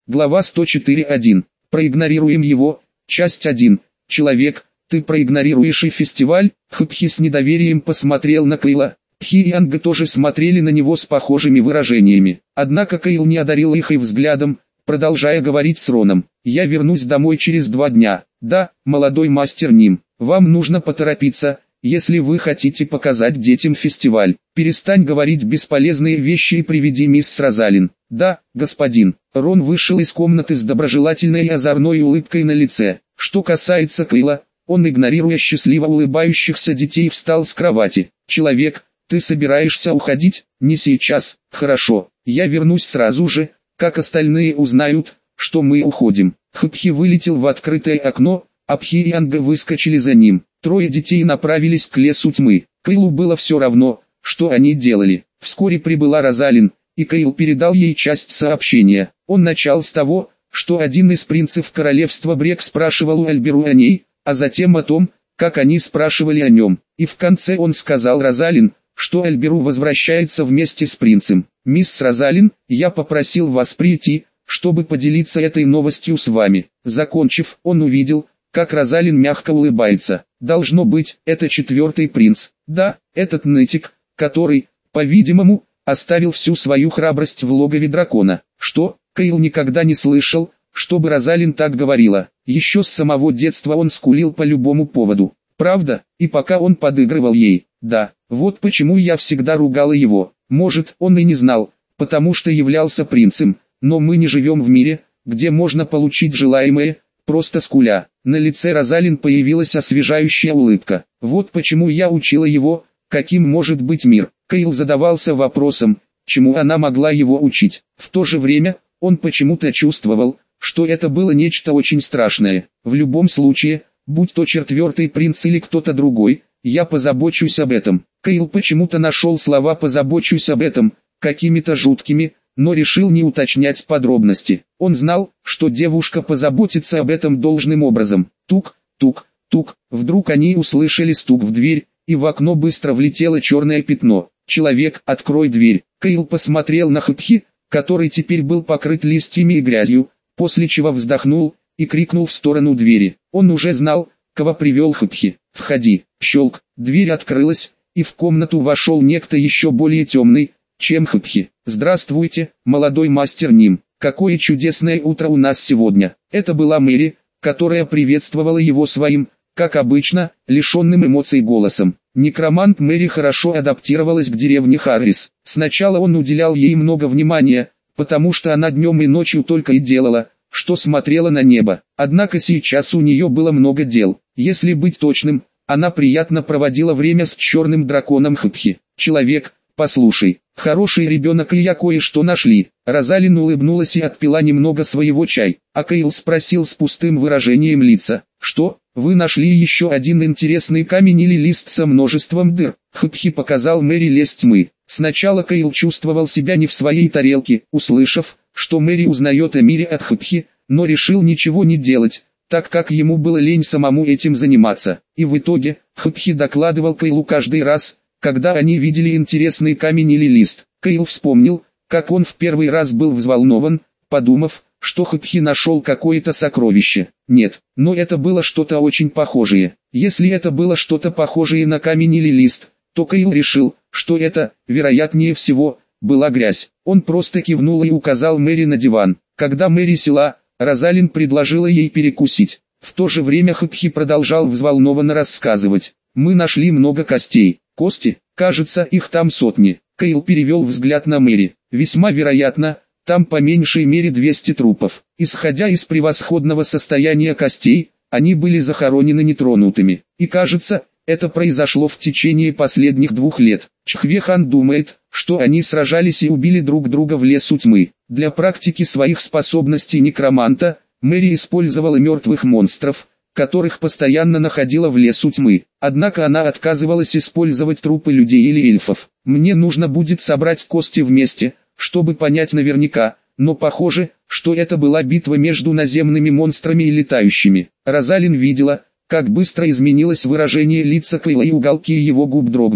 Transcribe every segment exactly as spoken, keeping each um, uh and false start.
Глава сто четыре точка один. Проигнорируем его. Часть один. Человек, ты проигнорируешь и фестиваль? Хпхи с недоверием посмотрел на Кейла. Пхи и Анга тоже смотрели на него с похожими выражениями. Однако Кейл не одарил их и взглядом, продолжая говорить с Роном. «Я вернусь домой через два дня. Да, молодой мастер Ним, вам нужно поторопиться, если вы хотите показать детям фестиваль. Перестань говорить бесполезные вещи и приведи мисс Розалин». «Да, господин». Рон вышел из комнаты с доброжелательной и озорной улыбкой на лице. Что касается Кейла, он, игнорируя счастливо улыбающихся детей, встал с кровати. «Человек, ты собираешься уходить?» «Не сейчас». «Хорошо, я вернусь сразу же, как остальные узнают, что мы уходим». Хпхи вылетел в открытое окно, а Пхи и Анга выскочили за ним. Трое детей направились к лесу тьмы. Кейлу было все равно, что они делали. Вскоре прибыла Розалин, и Кейл передал ей часть сообщения. Он начал с того, что один из принцев королевства Брек спрашивал у Альберу о ней, а затем о том, как они спрашивали о нем. И в конце он сказал Розалин, что Альберу возвращается вместе с принцем. «Мисс Розалин, я попросил вас прийти, чтобы поделиться этой новостью с вами». Закончив, он увидел, как Розалин мягко улыбается. «Должно быть, это четвертый принц». «Да, этот нытик, который, по-видимому, оставил всю свою храбрость в логове дракона». «Что?» Кейл никогда не слышал, чтобы Розалин так говорила. Еще с самого детства он скулил по любому поводу. Правда, и пока он подыгрывал ей. «Да, вот почему я всегда ругала его». Может, он и не знал, потому что являлся принцем, но мы не живем в мире, где можно получить желаемое, просто скуля. На лице Розалин появилась освежающая улыбка. «Вот почему я учила его, каким может быть мир». Кейл задавался вопросом, чему она могла его учить. В то же время, он почему-то чувствовал, что это было нечто очень страшное. В любом случае, будь то четвертый принц или кто-то другой, я позабочусь об этом. Кейл почему-то нашел слова «позабочусь об этом» какими-то жуткими, но решил не уточнять подробности. Он знал, что девушка позаботится об этом должным образом. Тук, тук, тук. Вдруг они услышали стук в дверь, и в окно быстро влетело черное пятно. «Человек, открой дверь». Кейл посмотрел на Хпхи, который теперь был покрыт листьями и грязью, после чего вздохнул и крикнул в сторону двери. Он уже знал, кого привел Хпхи. «Входи». Щелк, дверь открылась, и в комнату вошел некто еще более темный, чем Хпхи. «Здравствуйте, молодой мастер Ним. Какое чудесное утро у нас сегодня». Это была Мэри, которая приветствовала его своим, как обычно, лишенным эмоций голосом. Некромант Мэри хорошо адаптировалась к деревне Харрис. Сначала он уделял ей много внимания, потому что она днем и ночью только и делала, что смотрела на небо. Однако сейчас у нее было много дел. Если быть точным, она приятно проводила время с черным драконом Хпхи. «Человек, послушай, хороший ребенок и я кое-что нашли». Розалин улыбнулась и отпила немного своего чая, а Кейл спросил с пустым выражением лица: «Что, вы нашли еще один интересный камень или лист со множеством дыр?» Хпхи показал Мэри лесть тьмы. Сначала Кейл чувствовал себя не в своей тарелке, услышав, что Мэри узнает о мире от Хпхи, но решил ничего не делать, так как ему было лень самому этим заниматься. И в итоге, Хпхи докладывал Кейлу каждый раз, когда они видели интересный камень или лист. Кейл вспомнил, как он в первый раз был взволнован, подумав, что Хпхи нашел какое-то сокровище. Нет, но это было что-то очень похожее. Если это было что-то похожее на камень или лист, то Кейл решил, что это, вероятнее всего, была грязь. Он просто кивнул и указал Мэри на диван. Когда Мэри села, Розалин предложила ей перекусить. В то же время Хпхи продолжал взволнованно рассказывать. «Мы нашли много костей. Кости, кажется, их там сотни». Кейл перевел взгляд на Мэри. «Весьма вероятно, там по меньшей мере двести трупов. Исходя из превосходного состояния костей, они были захоронены нетронутыми. И кажется, это произошло в течение последних двух лет. Чхве-хан думает, что они сражались и убили друг друга в лесу тьмы. Для практики своих способностей некроманта, Мэри использовала мертвых монстров, которых постоянно находила в лесу тьмы. Однако она отказывалась использовать трупы людей или эльфов. Мне нужно будет собрать кости вместе, чтобы понять наверняка, но похоже, что это была битва между наземными монстрами и летающими». Розалин видела, как быстро изменилось выражение лица Кейла и уголки его губ дрогнули.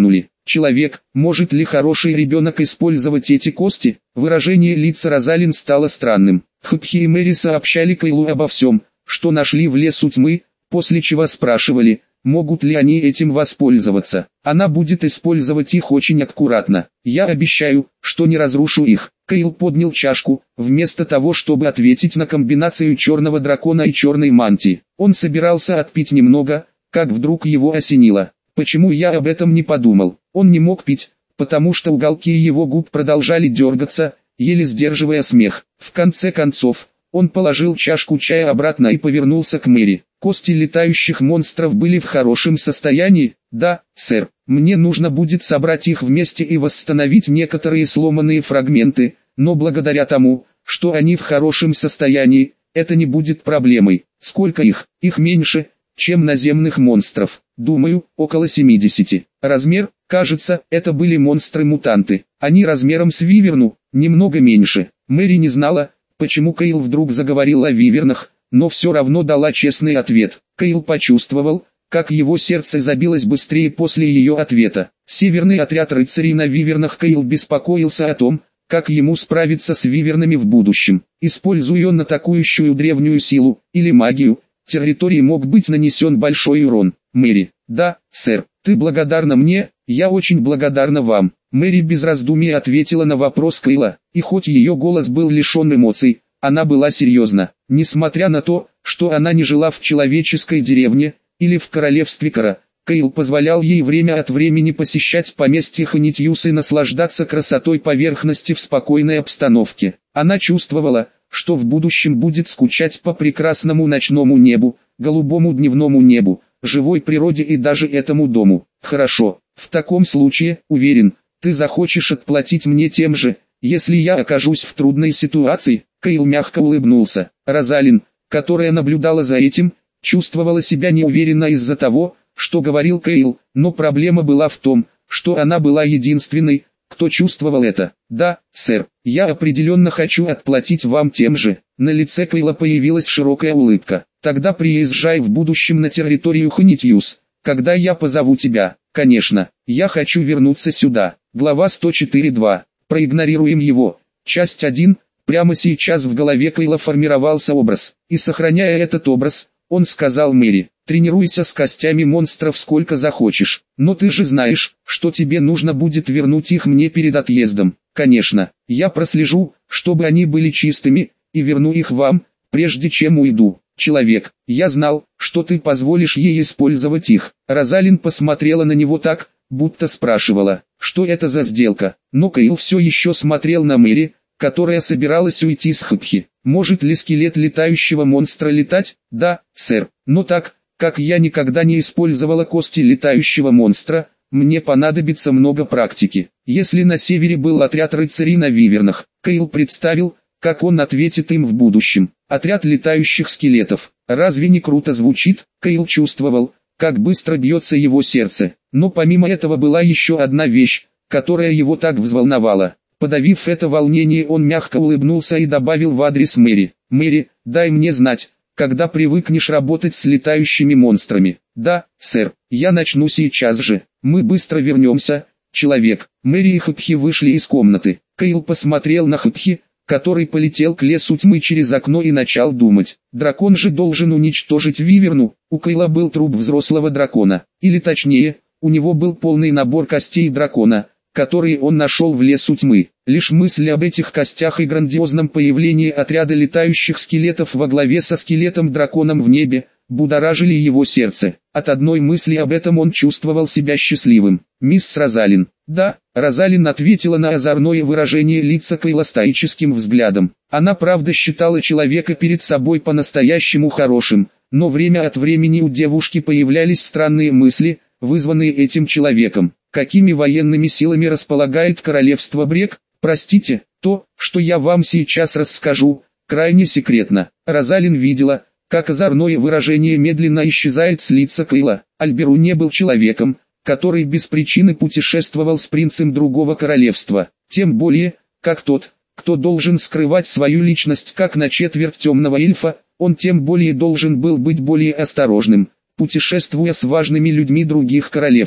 Человек, может ли хороший ребенок использовать эти кости? Выражение лица Розалин стало странным. Хупхи и Мэри сообщали Кайлу обо всем, что нашли в лесу тьмы, после чего спрашивали, могут ли они этим воспользоваться. Она будет использовать их очень аккуратно. Я обещаю, что не разрушу их. Кайл поднял чашку, вместо того чтобы ответить на комбинацию черного дракона и черной мантии. Он собирался отпить немного, как вдруг его осенило. Почему я об этом не подумал? Он не мог пить, потому что уголки его губ продолжали дергаться, еле сдерживая смех. В конце концов, он положил чашку чая обратно и повернулся к Мэри. Кости летающих монстров были в хорошем состоянии? Да, сэр. Мне нужно будет собрать их вместе и восстановить некоторые сломанные фрагменты, но благодаря тому, что они в хорошем состоянии, это не будет проблемой. Сколько их? Их меньше, чем наземных монстров. Думаю, около семидесяти. Размер, кажется, это были монстры-мутанты. Они размером с виверну, немного меньше. Мэри не знала, почему Кайл вдруг заговорил о вивернах, но все равно дала честный ответ. Кайл почувствовал, как его сердце забилось быстрее после ее ответа. Северный отряд рыцарей на вивернах. Кайл беспокоился о том, как ему справиться с вивернами в будущем. Используя он атакующую древнюю силу, или магию, территории мог быть нанесен большой урон. Мэри: да, сэр, ты благодарна мне, я очень благодарна вам. Мэри без раздумий ответила на вопрос Кайла, и хоть ее голос был лишен эмоций, она была серьезна. Несмотря на то, что она не жила в человеческой деревне, или в королевстве Кара, Кайл позволял ей время от времени посещать поместье Ханитьюс и наслаждаться красотой поверхности в спокойной обстановке. Она чувствовала, что в будущем будет скучать по прекрасному ночному небу, голубому дневному небу, живой природе и даже этому дому. Хорошо, в таком случае, уверен, ты захочешь отплатить мне тем же, если я окажусь в трудной ситуации. Кайл мягко улыбнулся. Розалин, которая наблюдала за этим, чувствовала себя неуверенно из-за того, что говорил Кайл, но проблема была в том, что она была единственной, кто чувствовал это. Да, сэр, я определенно хочу отплатить вам тем же. На лице Кайла появилась широкая улыбка. Тогда приезжай в будущем на территорию Ханитьюс, когда я позову тебя. Конечно, я хочу вернуться сюда. Глава сто четыре точка два. Проигнорируем его. Часть один. Прямо сейчас в голове Кайла формировался образ. И сохраняя этот образ, он сказал Мэри: тренируйся с костями монстров сколько захочешь, но ты же знаешь, что тебе нужно будет вернуть их мне перед отъездом. Конечно, я прослежу, чтобы они были чистыми, и верну их вам, прежде чем уйду. Человек, я знал, что ты позволишь ей использовать их. Розалин посмотрела на него так, будто спрашивала, что это за сделка. Но Кайл все еще смотрел на Мэри, которая собиралась уйти с Хупхи. Может ли скелет летающего монстра летать? Да, сэр, но так, как я никогда не использовала кости летающего монстра, мне понадобится много практики. Если на севере был отряд рыцарей на вивернах, Кайл представил, как он ответит им в будущем. Отряд летающих скелетов. Разве не круто звучит? Кайл чувствовал, как быстро бьется его сердце. Но помимо этого была еще одна вещь, которая его так взволновала. Подавив это волнение, он мягко улыбнулся и добавил в адрес Мэри: «Мэри, дай мне знать, когда привыкнешь работать с летающими монстрами». «Да, сэр, я начну сейчас же. Мы быстро вернемся, человек». Мэри и Хупхи вышли из комнаты. Кайл посмотрел на Хупхи, который полетел к лесу тьмы через окно и начал думать. Дракон же должен уничтожить виверну. У Кайла был труп взрослого дракона. Или точнее, у него был полный набор костей дракона, которые он нашел в лесу тьмы. Лишь мысли об этих костях и грандиозном появлении отряда летающих скелетов во главе со скелетом-драконом в небе, будоражили его сердце. От одной мысли об этом он чувствовал себя счастливым. «Мисс Розалин». «Да», Розалин ответила на озорное выражение лица Кайла стоическим взглядом. Она правда считала человека перед собой по-настоящему хорошим, но время от времени у девушки появлялись странные мысли, вызванные этим человеком. Какими военными силами располагает королевство Брег? Простите, то, что я вам сейчас расскажу, крайне секретно. Розалин видела, как озорное выражение медленно исчезает с лица Кайла. Альберу не был человеком, который без причины путешествовал с принцем другого королевства. Тем более, как тот, кто должен скрывать свою личность как на четверть темного эльфа, он тем более должен был быть более осторожным, путешествуя с важными людьми других королевств.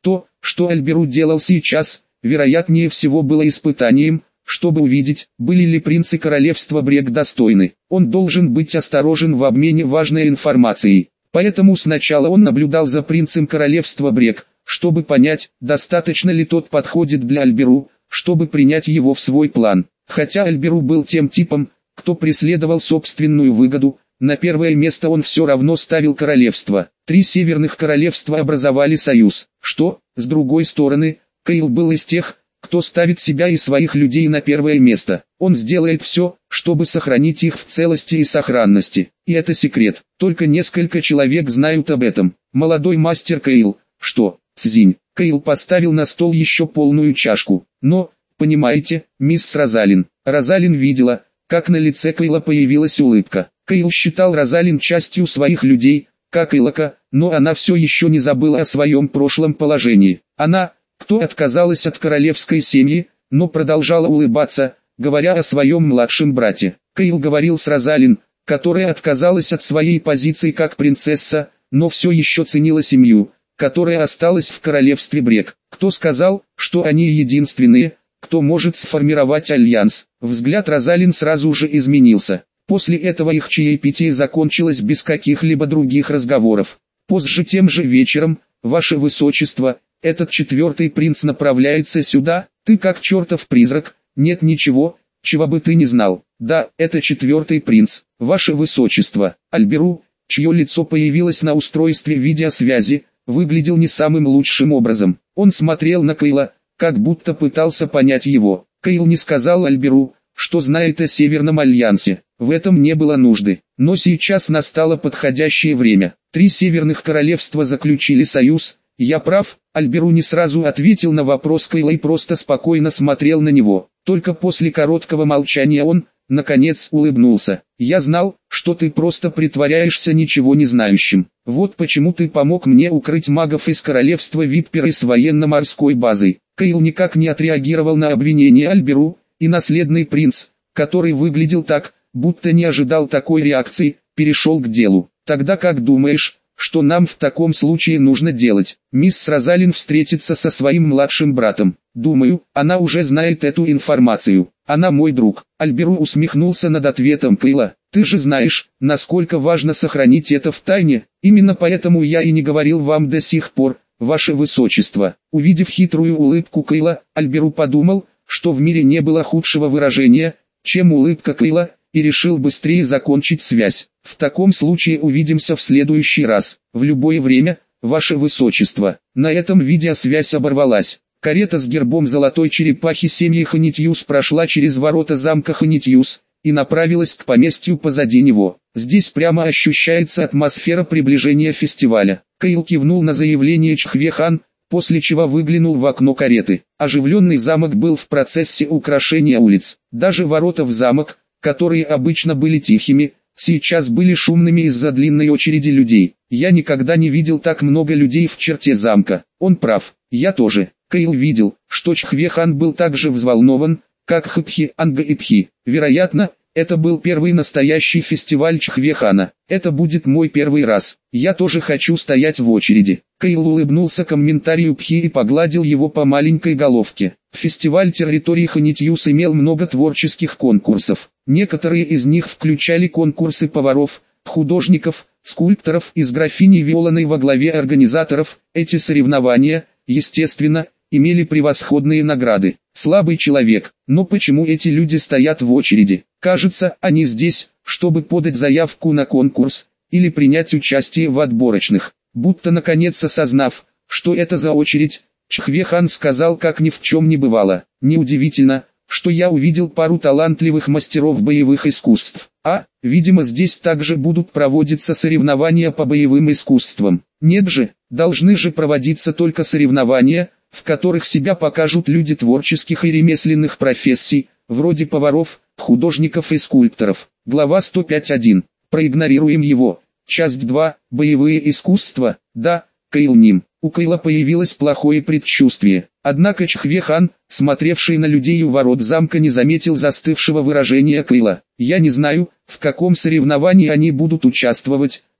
То, что Альберу делал сейчас, вероятнее всего было испытанием, чтобы увидеть, были ли принцы королевства Брек достойны. Он должен быть осторожен в обмене важной информацией. Поэтому сначала он наблюдал за принцем королевства Брек, чтобы понять, достаточно ли тот подходит для Альберу, чтобы принять его в свой план. Хотя Альберу был тем типом, кто преследовал собственную выгоду, на первое место он все равно ставил королевство. Три северных королевства образовали союз, что, с другой стороны, Кейл был из тех, кто ставит себя и своих людей на первое место. Он сделает все, чтобы сохранить их в целости и сохранности. И это секрет, только несколько человек знают об этом. Молодой мастер Кейл, что, Цзинь, Кейл поставил на стол еще полную чашку. Но, понимаете, мисс Розалин, Розалин видела, как на лице Кейла появилась улыбка. Кейл считал Розалин частью своих людей, как Илока, но она все еще не забыла о своем прошлом положении. Она, кто отказалась от королевской семьи, но продолжала улыбаться, говоря о своем младшем брате. Кейл говорил с Розалин, которая отказалась от своей позиции как принцесса, но все еще ценила семью, которая осталась в королевстве Брек. Кто сказал, что они единственные, кто может сформировать альянс? Взгляд Розалин сразу же изменился. После этого их чаепитие закончилось без каких-либо других разговоров. Позже тем же вечером, ваше высочество, этот четвертый принц направляется сюда, ты как чертов призрак, нет ничего, чего бы ты не знал. Да, это четвертый принц, ваше высочество. Альберу, чье лицо появилось на устройстве видеосвязи, выглядел не самым лучшим образом. Он смотрел на Кейла, как будто пытался понять его. Кейл не сказал Альберу, что знает о Северном Альянсе. В этом не было нужды. Но сейчас настало подходящее время. Три северных королевства заключили союз. Я прав? Альберу не сразу ответил на вопрос Кейла и просто спокойно смотрел на него. Только после короткого молчания он, наконец, улыбнулся. Я знал, что ты просто притворяешься ничего не знающим. Вот почему ты помог мне укрыть магов из королевства Виппера с военно-морской базой. Кейл никак не отреагировал на обвинение Альберу, и наследный принц, который выглядел так, будто не ожидал такой реакции, перешел к делу. Тогда как думаешь, что нам в таком случае нужно делать? Мисс Розалин встретится со своим младшим братом. Думаю, она уже знает эту информацию. Она мой друг. Альберу усмехнулся над ответом Кейла. Ты же знаешь, насколько важно сохранить это в тайне. Именно поэтому я и не говорил вам до сих пор, ваше высочество. Увидев хитрую улыбку Кейла, Альберу подумал, что в мире не было худшего выражения, чем улыбка Кейла, и решил быстрее закончить связь. В таком случае увидимся в следующий раз, в любое время, ваше высочество. На этом видеосвязь оборвалась. Карета с гербом золотой черепахи семьи Ханитьюс прошла через ворота замка Ханитьюс и направилась к поместью позади него. Здесь прямо ощущается атмосфера приближения фестиваля. Кейл кивнул на заявление Чхве-хан, после чего выглянул в окно кареты. Оживленный замок был в процессе украшения улиц. Даже ворота в замок, которые обычно были тихими, сейчас были шумными из-за длинной очереди людей. Я никогда не видел так много людей в черте замка. Он прав, я тоже. Кейл видел, что Чхве-хан был так же взволнован, как Хпхи Анга и Пхи. Вероятно, это был первый настоящий фестиваль Чхве-хана. Это будет мой первый раз. Я тоже хочу стоять в очереди. Кейл улыбнулся комментарию Пхи и погладил его по маленькой головке. Фестиваль территории Ханитьюс имел много творческих конкурсов. Некоторые из них включали конкурсы поваров, художников, скульпторов и с графиней Виоланой во главе организаторов. Эти соревнования, естественно, имели превосходные награды. Слабый человек, но почему эти люди стоят в очереди? Кажется, они здесь, чтобы подать заявку на конкурс, или принять участие в отборочных. Будто наконец осознав, что это за очередь, Чхве-хан сказал, как ни в чем не бывало. Неудивительно, что я увидел пару талантливых мастеров боевых искусств. А, видимо, здесь также будут проводиться соревнования по боевым искусствам. Нет же, должны же проводиться только соревнования, в которых себя покажут люди творческих и ремесленных профессий, вроде поваров, художников и скульпторов. Глава сто пять точка один. Проигнорируем его. Часть два. Боевые искусства. Да, Кейл Ним. У Кейла появилось плохое предчувствие. Однако Чхве-хан, смотревший на людей у ворот замка, не заметил застывшего выражения Кейла. Я не знаю, в каком соревновании они будут участвовать,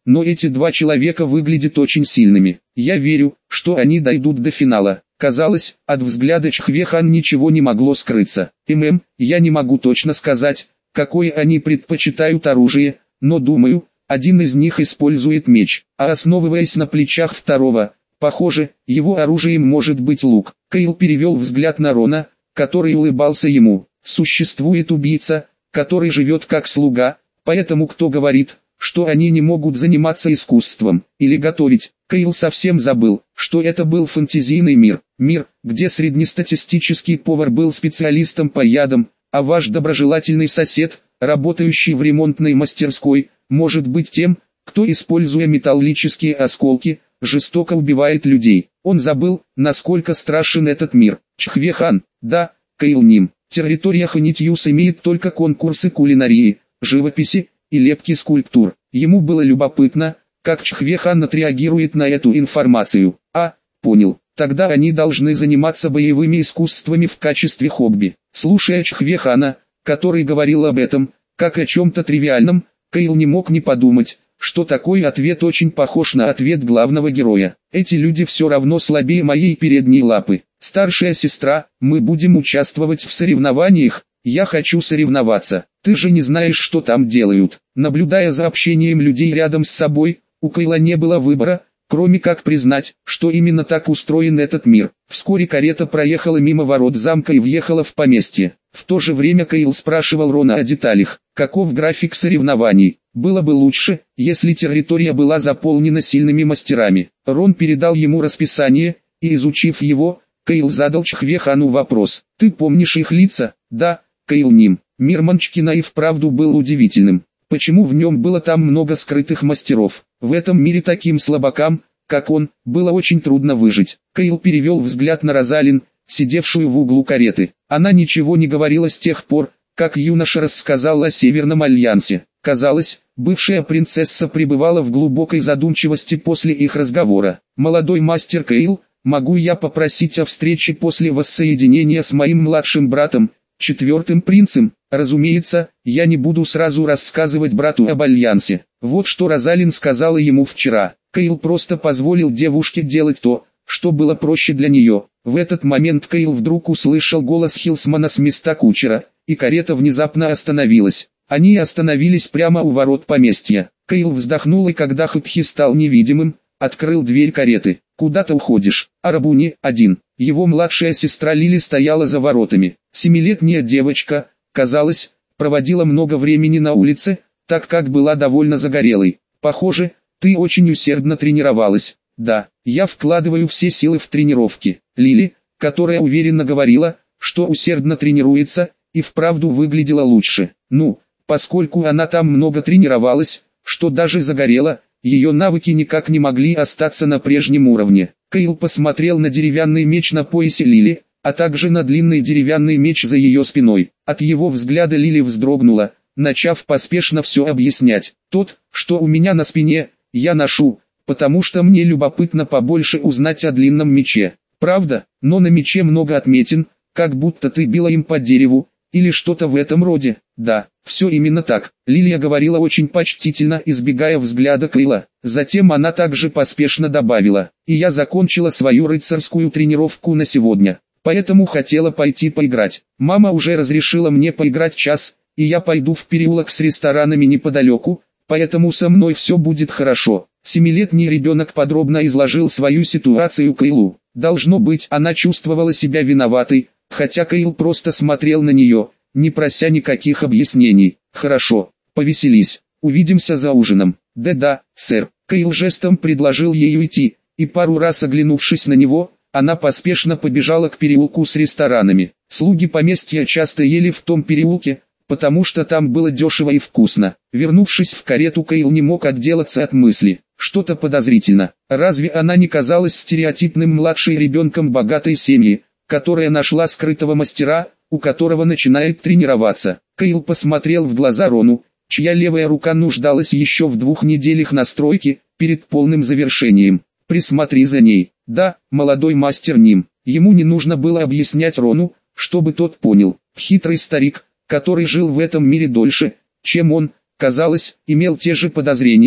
но эти два человека выглядят очень сильными. Я верю, что они дойдут до финала. Казалось, от взгляда Чхве-хан ничего не могло скрыться. ММ, я не могу точно сказать, какое они предпочитают оружие, но думаю, один из них использует меч, а основываясь на плечах второго, похоже, его оружием может быть лук. Кейл перевел взгляд на Рона, который улыбался ему. Существует убийца, который живет как слуга, поэтому кто говорит, что они не могут заниматься искусством или готовить. Кейл совсем забыл, что это был фэнтезийный мир, мир, где среднестатистический повар был специалистом по ядам, а ваш доброжелательный сосед, работающий в ремонтной мастерской, может быть тем, кто, используя металлические осколки, жестоко убивает людей. Он забыл, насколько страшен этот мир. Чхве-хан, да, Кейл Ним. Территория Ханитьюс имеет только конкурсы кулинарии, живописи и лепки скульптур. Ему было любопытно, как Чхве-хан отреагирует на эту информацию. А, понял, тогда они должны заниматься боевыми искусствами в качестве хобби. Слушая Чхве-хана, который говорил об этом, как о чем-то тривиальном, Кейл не мог не подумать, что такой ответ очень похож на ответ главного героя. Эти люди все равно слабее моей передней лапы. Старшая сестра, мы будем участвовать в соревнованиях, я хочу соревноваться. Ты же не знаешь, что там делают. Наблюдая за общением людей рядом с собой, у Кейла не было выбора, кроме как признать, что именно так устроен этот мир. Вскоре карета проехала мимо ворот замка и въехала в поместье. В то же время Кейл спрашивал Рона о деталях. Каков график соревнований? Было бы лучше, если территория была заполнена сильными мастерами. Рон передал ему расписание, и изучив его, Кейл задал Чхве-хану вопрос. Ты помнишь их лица? Да, Кейл Ним. Мир Манчкина и вправду был удивительным. Почему в нем было там много скрытых мастеров? В этом мире таким слабакам, как он, было очень трудно выжить. Кейл перевел взгляд на Розалин, сидевшую в углу кареты. Она ничего не говорила с тех пор, как юноша рассказал о Северном Альянсе. Казалось, бывшая принцесса пребывала в глубокой задумчивости после их разговора. «Молодой мастер Кейл, могу я попросить о встрече после воссоединения с моим младшим братом, четвертым принцем? Разумеется, я не буду сразу рассказывать брату об Альянсе». Вот что Розалин сказала ему вчера. Кейл просто позволил девушке делать то, что было проще для нее. В этот момент Кейл вдруг услышал голос Хилсмана с места кучера, и карета внезапно остановилась. Они остановились прямо у ворот поместья. Кейл вздохнул, и когда Хупхи стал невидимым, открыл дверь кареты. «Куда ты уходишь?» Арабуни, один. Его младшая сестра Лили стояла за воротами. Семилетняя девочка, казалось, проводила много времени на улице, так как была довольно загорелой. «Похоже, ты очень усердно тренировалась». «Да, я вкладываю все силы в тренировки». Лили, которая уверенно говорила, что усердно тренируется, и вправду выглядела лучше. Ну, поскольку она там много тренировалась, что даже загорела, ее навыки никак не могли остаться на прежнем уровне. Кейл посмотрел на деревянный меч на поясе Лили, а также на длинный деревянный меч за ее спиной. От его взгляда Лили вздрогнула, начав поспешно все объяснять. «Тот, что у меня на спине, я ношу, потому что мне любопытно побольше узнать о длинном мече. Правда, но на мече много отметин, как будто ты била им по дереву, или что-то в этом роде». «Да, все именно так», — Лилия говорила очень почтительно, избегая взгляда Кейла. Затем она также поспешно добавила: «И я закончила свою рыцарскую тренировку на сегодня, поэтому хотела пойти поиграть. Мама уже разрешила мне поиграть час, и я пойду в переулок с ресторанами неподалеку, поэтому со мной все будет хорошо». Семилетний ребенок подробно изложил свою ситуацию Кейлу. Должно быть, она чувствовала себя виноватой, хотя Кейл просто смотрел на нее, не прося никаких объяснений. «Хорошо, повеселись, увидимся за ужином». «Да-да, сэр». Кейл жестом предложил ей уйти, и пару раз оглянувшись на него, она поспешно побежала к переулку с ресторанами. Слуги поместья часто ели в том переулке, потому что там было дешево и вкусно. Вернувшись в карету, Кейл не мог отделаться от мысли: что-то подозрительно. Разве она не казалась стереотипным младшей ребенком богатой семьи, которая нашла скрытого мастера, у которого начинает тренироваться? Кейл посмотрел в глаза Рону, чья левая рука нуждалась еще в двух неделях настройки, перед полным завершением. «Присмотри за ней». «Да, молодой мастер Ним». Ему не нужно было объяснять Рону, чтобы тот понял. Хитрый старик, который жил в этом мире дольше, чем он, казалось, имел те же подозрения,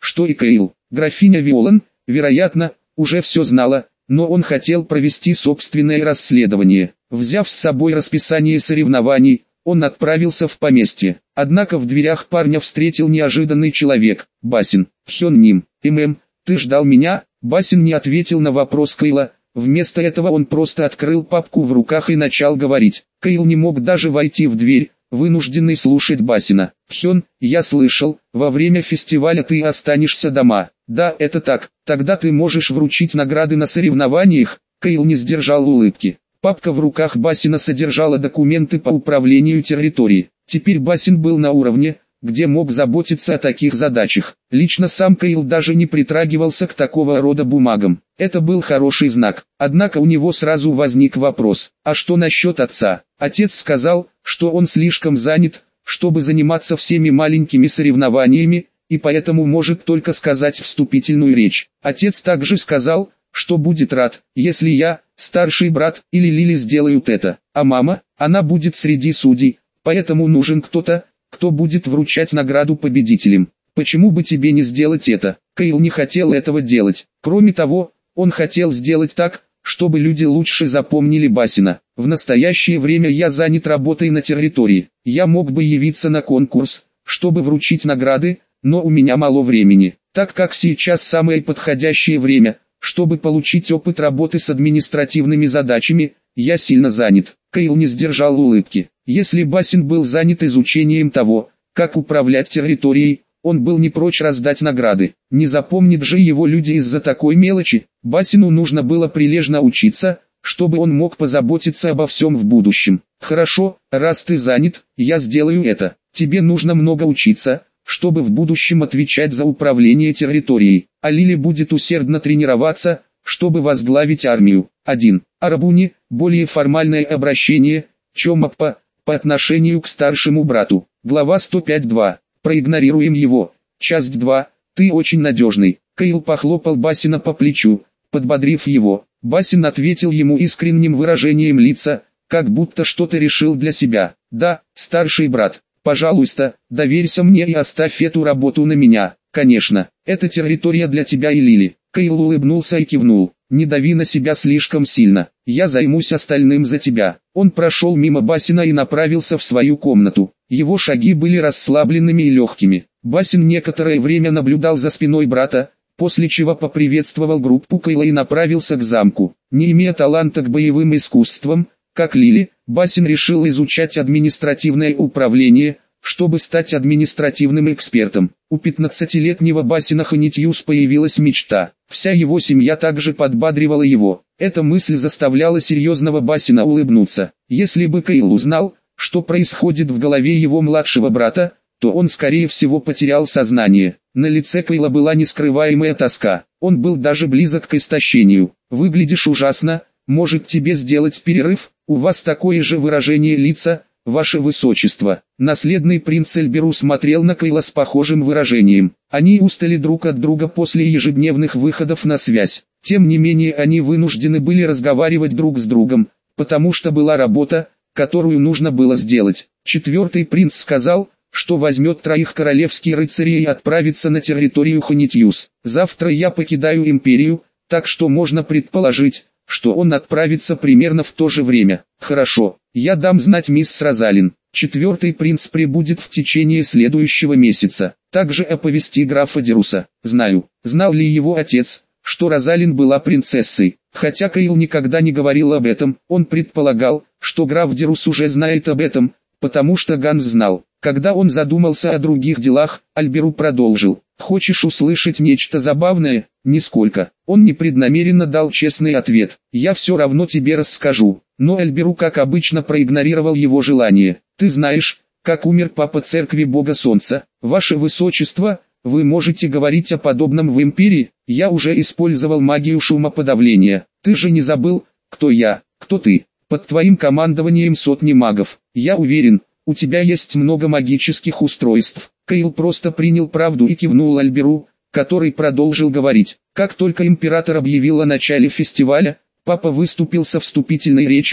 что и Кейл. Графиня Виолан, вероятно, уже все знала, но он хотел провести собственное расследование. Взяв с собой расписание соревнований, он отправился в поместье. Однако в дверях парня встретил неожиданный человек, Басин. «Хён Ним, ММ, ты ждал меня?» Басин не ответил на вопрос Кейла. Вместо этого он просто открыл папку в руках и начал говорить. Кейл не мог даже войти в дверь, вынужденный слушать Басина. «Хён, я слышал, во время фестиваля ты останешься дома». «Да, это так, тогда ты можешь вручить награды на соревнованиях». Кейл не сдержал улыбки. Папка в руках Басина содержала документы по управлению территорией. Теперь Басин был на уровне, где мог заботиться о таких задачах. Лично сам Кейл даже не притрагивался к такого рода бумагам. Это был хороший знак. Однако у него сразу возник вопрос: а что насчет отца? Отец сказал, что он слишком занят, чтобы заниматься всеми маленькими соревнованиями, и поэтому может только сказать вступительную речь. Отец также сказал, что будет рад, если я, старший брат или Лили сделают это. А мама, она будет среди судей, поэтому нужен кто-то, кто будет вручать награду победителям. Почему бы тебе не сделать это? Кейл не хотел этого делать. Кроме того, он хотел сделать так, чтобы люди лучше запомнили Басина. В настоящее время я занят работой на территории. Я мог бы явиться на конкурс, чтобы вручить награды, но у меня мало времени, так как сейчас самое подходящее время, чтобы получить опыт работы с административными задачами. Я сильно занят. Кейл не сдержал улыбки. Если Басин был занят изучением того, как управлять территорией, он был не прочь раздать награды. Не запомнят же его люди из-за такой мелочи. Басину нужно было прилежно учиться, чтобы он мог позаботиться обо всем в будущем. Хорошо, раз ты занят, я сделаю это. Тебе нужно много учиться, чтобы в будущем отвечать за управление территорией. А Лили будет усердно тренироваться, чтобы возглавить армию. один. Арабуни, более формальное обращение, Чомаппа, по отношению к старшему брату. Глава сто пять два. Проигнорируем его. Часть два. Ты очень надежный. Кейл похлопал Басина по плечу, подбодрив его. Басин ответил ему искренним выражением лица, как будто что-то решил для себя. Да, старший брат, пожалуйста, доверься мне и оставь эту работу на меня. Конечно, это территория для тебя и Лили. Кейл улыбнулся и кивнул. Не дави на себя слишком сильно, я займусь остальным за тебя. Он прошел мимо Басина и направился в свою комнату. Его шаги были расслабленными и легкими. Басин некоторое время наблюдал за спиной брата, после чего поприветствовал группу Кейла и направился к замку. Не имея таланта к боевым искусствам, как Лили, Басин решил изучать административное управление, чтобы стать административным экспертом. У пятнадцатилетнего Басина Ханитьюс появилась мечта. Вся его семья также подбадривала его. Эта мысль заставляла серьезного Басина улыбнуться. Если бы Кейл узнал, что происходит в голове его младшего брата, то он скорее всего потерял сознание. На лице Кейла была нескрываемая тоска. Он был даже близок к истощению. «Выглядишь ужасно, может тебе сделать перерыв? У вас такое же выражение лица, ваше высочество». Наследный принц Эльберу смотрел на Кейла с похожим выражением. Они устали друг от друга после ежедневных выходов на связь. Тем не менее они вынуждены были разговаривать друг с другом, потому что была работа, которую нужно было сделать. Четвертый принц сказал, что возьмет троих королевских рыцарей и отправится на территорию Ханитьюс. Завтра я покидаю империю, так что можно предположить, что он отправится примерно в то же время. Хорошо, я дам знать мисс Розалин. Четвертый принц прибудет в течение следующего месяца. Также оповести графа Деруса. Знаю, знал ли его отец, что Розалин была принцессой. Хотя Кейл никогда не говорил об этом, он предполагал, что граф Дерус уже знает об этом, потому что Ганс знал. Когда он задумался о других делах, Альберу продолжил. «Хочешь услышать нечто забавное?» «Нисколько». Он непреднамеренно дал честный ответ. «Я все равно тебе расскажу». Но Альберу как обычно проигнорировал его желание. «Ты знаешь, как умер папа церкви бога солнца? Ваше высочество, вы можете говорить о подобном в империи? Я уже использовал магию шумоподавления. Ты же не забыл, кто я, кто ты? Под твоим командованием сотни магов. Я уверен, у тебя есть много магических устройств». Кейл просто принял правду и кивнул Альберу, который продолжил говорить. Как только император объявил о начале фестиваля, папа выступил со вступительной речью,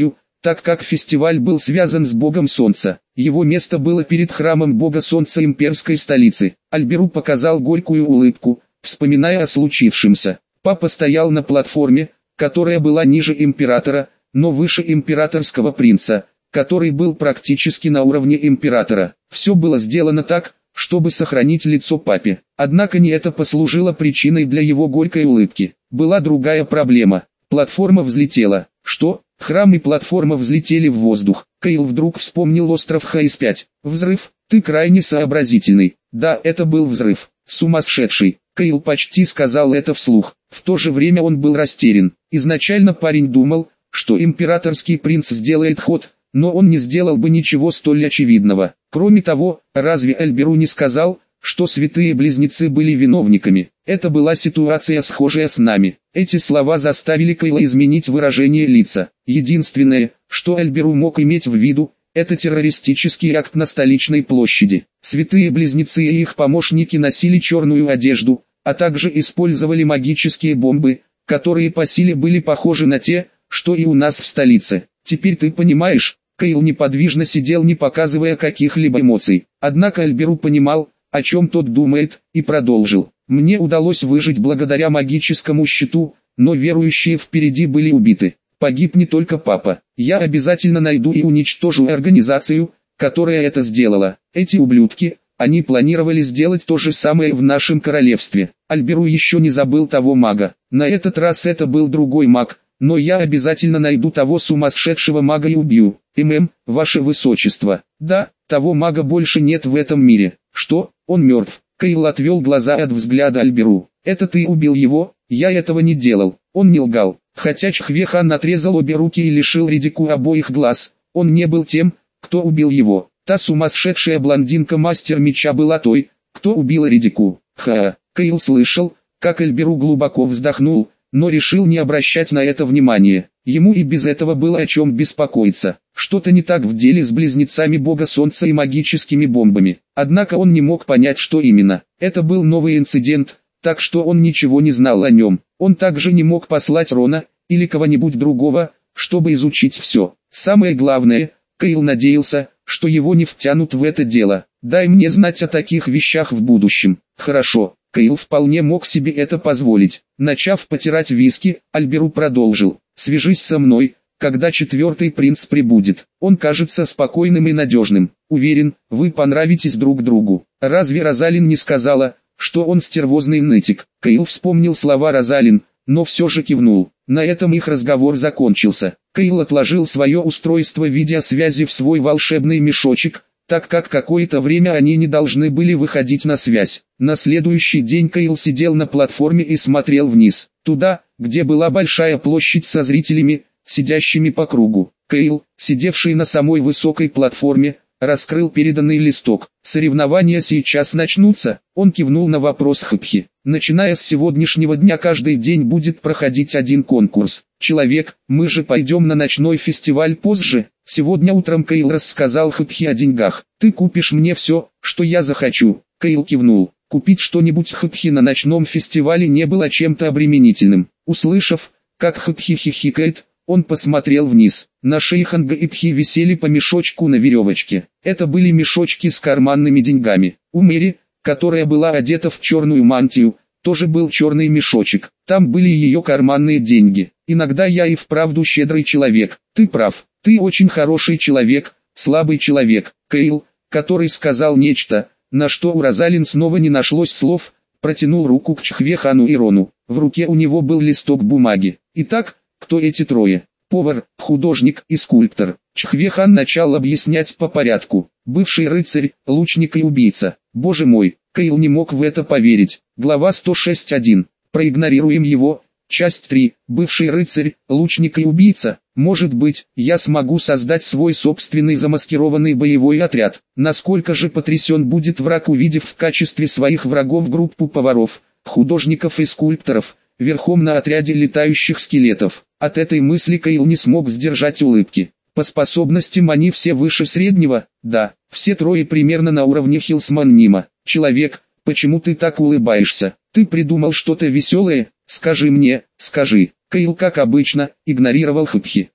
так как фестиваль был связан с богом солнца. Его место было перед храмом бога солнца имперской столицы. Альберу показал горькую улыбку, вспоминая о случившемся. Папа стоял на платформе, которая была ниже императора, но выше императорского принца, который был практически на уровне императора. Все было сделано так, чтобы сохранить лицо папе. Однако не это послужило причиной для его горькой улыбки. Была другая проблема. Платформа взлетела. Что? Храм и платформа взлетели в воздух. Кейл вдруг вспомнил остров Хайс пять. Взрыв? Ты крайне сообразительный. Да, это был взрыв. Сумасшедший. Кейл почти сказал это вслух. В то же время он был растерян. Изначально парень думал, что императорский принц сделает ход, но он не сделал бы ничего столь очевидного. Кроме того, разве Альберу не сказал, что святые близнецы были виновниками? Это была ситуация, схожая с нами. Эти слова заставили Кейла изменить выражение лица. Единственное, что Альберу мог иметь в виду, это террористический акт на столичной площади. Святые близнецы и их помощники носили черную одежду, а также использовали магические бомбы, которые по силе были похожи на те, что и у нас в столице. Теперь ты понимаешь? Кейл неподвижно сидел, не показывая каких-либо эмоций. Однако Альберу понимал, о чем тот думает, и продолжил. Мне удалось выжить благодаря магическому щиту, но верующие впереди были убиты. Погиб не только папа. Я обязательно найду и уничтожу организацию, которая это сделала. Эти ублюдки, они планировали сделать то же самое в нашем королевстве. Альберу еще не забыл того мага. На этот раз это был другой маг, но я обязательно найду того сумасшедшего мага и убью. ММ, ваше высочество. Да, того мага больше нет в этом мире. Что? Он мертв. Кейл отвел глаза от взгляда Альберу. Это ты убил его? Я этого не делал. Он не лгал. Хотя Чхве-хан отрезал обе руки и лишил Редику обоих глаз, он не был тем, кто убил его. Та сумасшедшая блондинка-мастер меча была той, кто убила Редику. Ха. Кейл слышал, как Альберу глубоко вздохнул, но решил не обращать на это внимания. Ему и без этого было о чем беспокоиться. Что-то не так в деле с близнецами бога солнца и магическими бомбами. Однако он не мог понять, что именно. Это был новый инцидент, так что он ничего не знал о нем. Он также не мог послать Рона, или кого-нибудь другого, чтобы изучить все. Самое главное, Кейл надеялся, что его не втянут в это дело. Дай мне знать о таких вещах в будущем. Хорошо. Кейл вполне мог себе это позволить. Начав потирать виски, Альберу продолжил. «Свяжись со мной, когда четвертый принц прибудет. Он кажется спокойным и надежным. Уверен, вы понравитесь друг другу». Разве Розалин не сказала, что он стервозный нытик? Кейл вспомнил слова Розалин, но все же кивнул. На этом их разговор закончился. Кейл отложил свое устройство видеосвязи в свой волшебный мешочек, так как какое-то время они не должны были выходить на связь. На следующий день Кейл сидел на платформе и смотрел вниз, туда, где была большая площадь со зрителями, сидящими по кругу. Кейл, сидевший на самой высокой платформе, раскрыл переданный листок. «Соревнования сейчас начнутся?» Он кивнул на вопрос Хыпхи. «Начиная с сегодняшнего дня каждый день будет проходить один конкурс. Человек, мы же пойдем на ночной фестиваль позже». Сегодня утром Кейл рассказал Хыпхи о деньгах. «Ты купишь мне все, что я захочу». Кейл кивнул. Купить что-нибудь Хыпхи на ночном фестивале не было чем-то обременительным. Услышав, как Хыпхи хихикает, он посмотрел вниз. На шее Ханга и Пхи висели по мешочку на веревочке. Это были мешочки с карманными деньгами. У Мэри, которая была одета в черную мантию, тоже был черный мешочек. Там были ее карманные деньги. «Иногда я и вправду щедрый человек. Ты прав. Ты очень хороший человек, слабый человек». Кейл, который сказал нечто, на что у Розалин снова не нашлось слов, протянул руку к Чхве-хану и Рону. В руке у него был листок бумаги. «Итак, кто эти трое?» «Повар, художник и скульптор». Чхве-хан начал объяснять по порядку. «Бывший рыцарь, лучник и убийца». Боже мой, Кейл не мог в это поверить. Глава сто шесть точка один. Проигнорируем его. Часть три. Бывший рыцарь, лучник и убийца. Может быть, я смогу создать свой собственный замаскированный боевой отряд. Насколько же потрясен будет враг, увидев в качестве своих врагов группу поваров, художников и скульпторов, верхом на отряде летающих скелетов. От этой мысли Кейл не смог сдержать улыбки. По способностям они все выше среднего, да, все трое примерно на уровне Хилсман-Нима. Человек, почему ты так улыбаешься? Ты придумал что-то веселое? Скажи мне, скажи. Кейл, как обычно, игнорировал Хыпхи.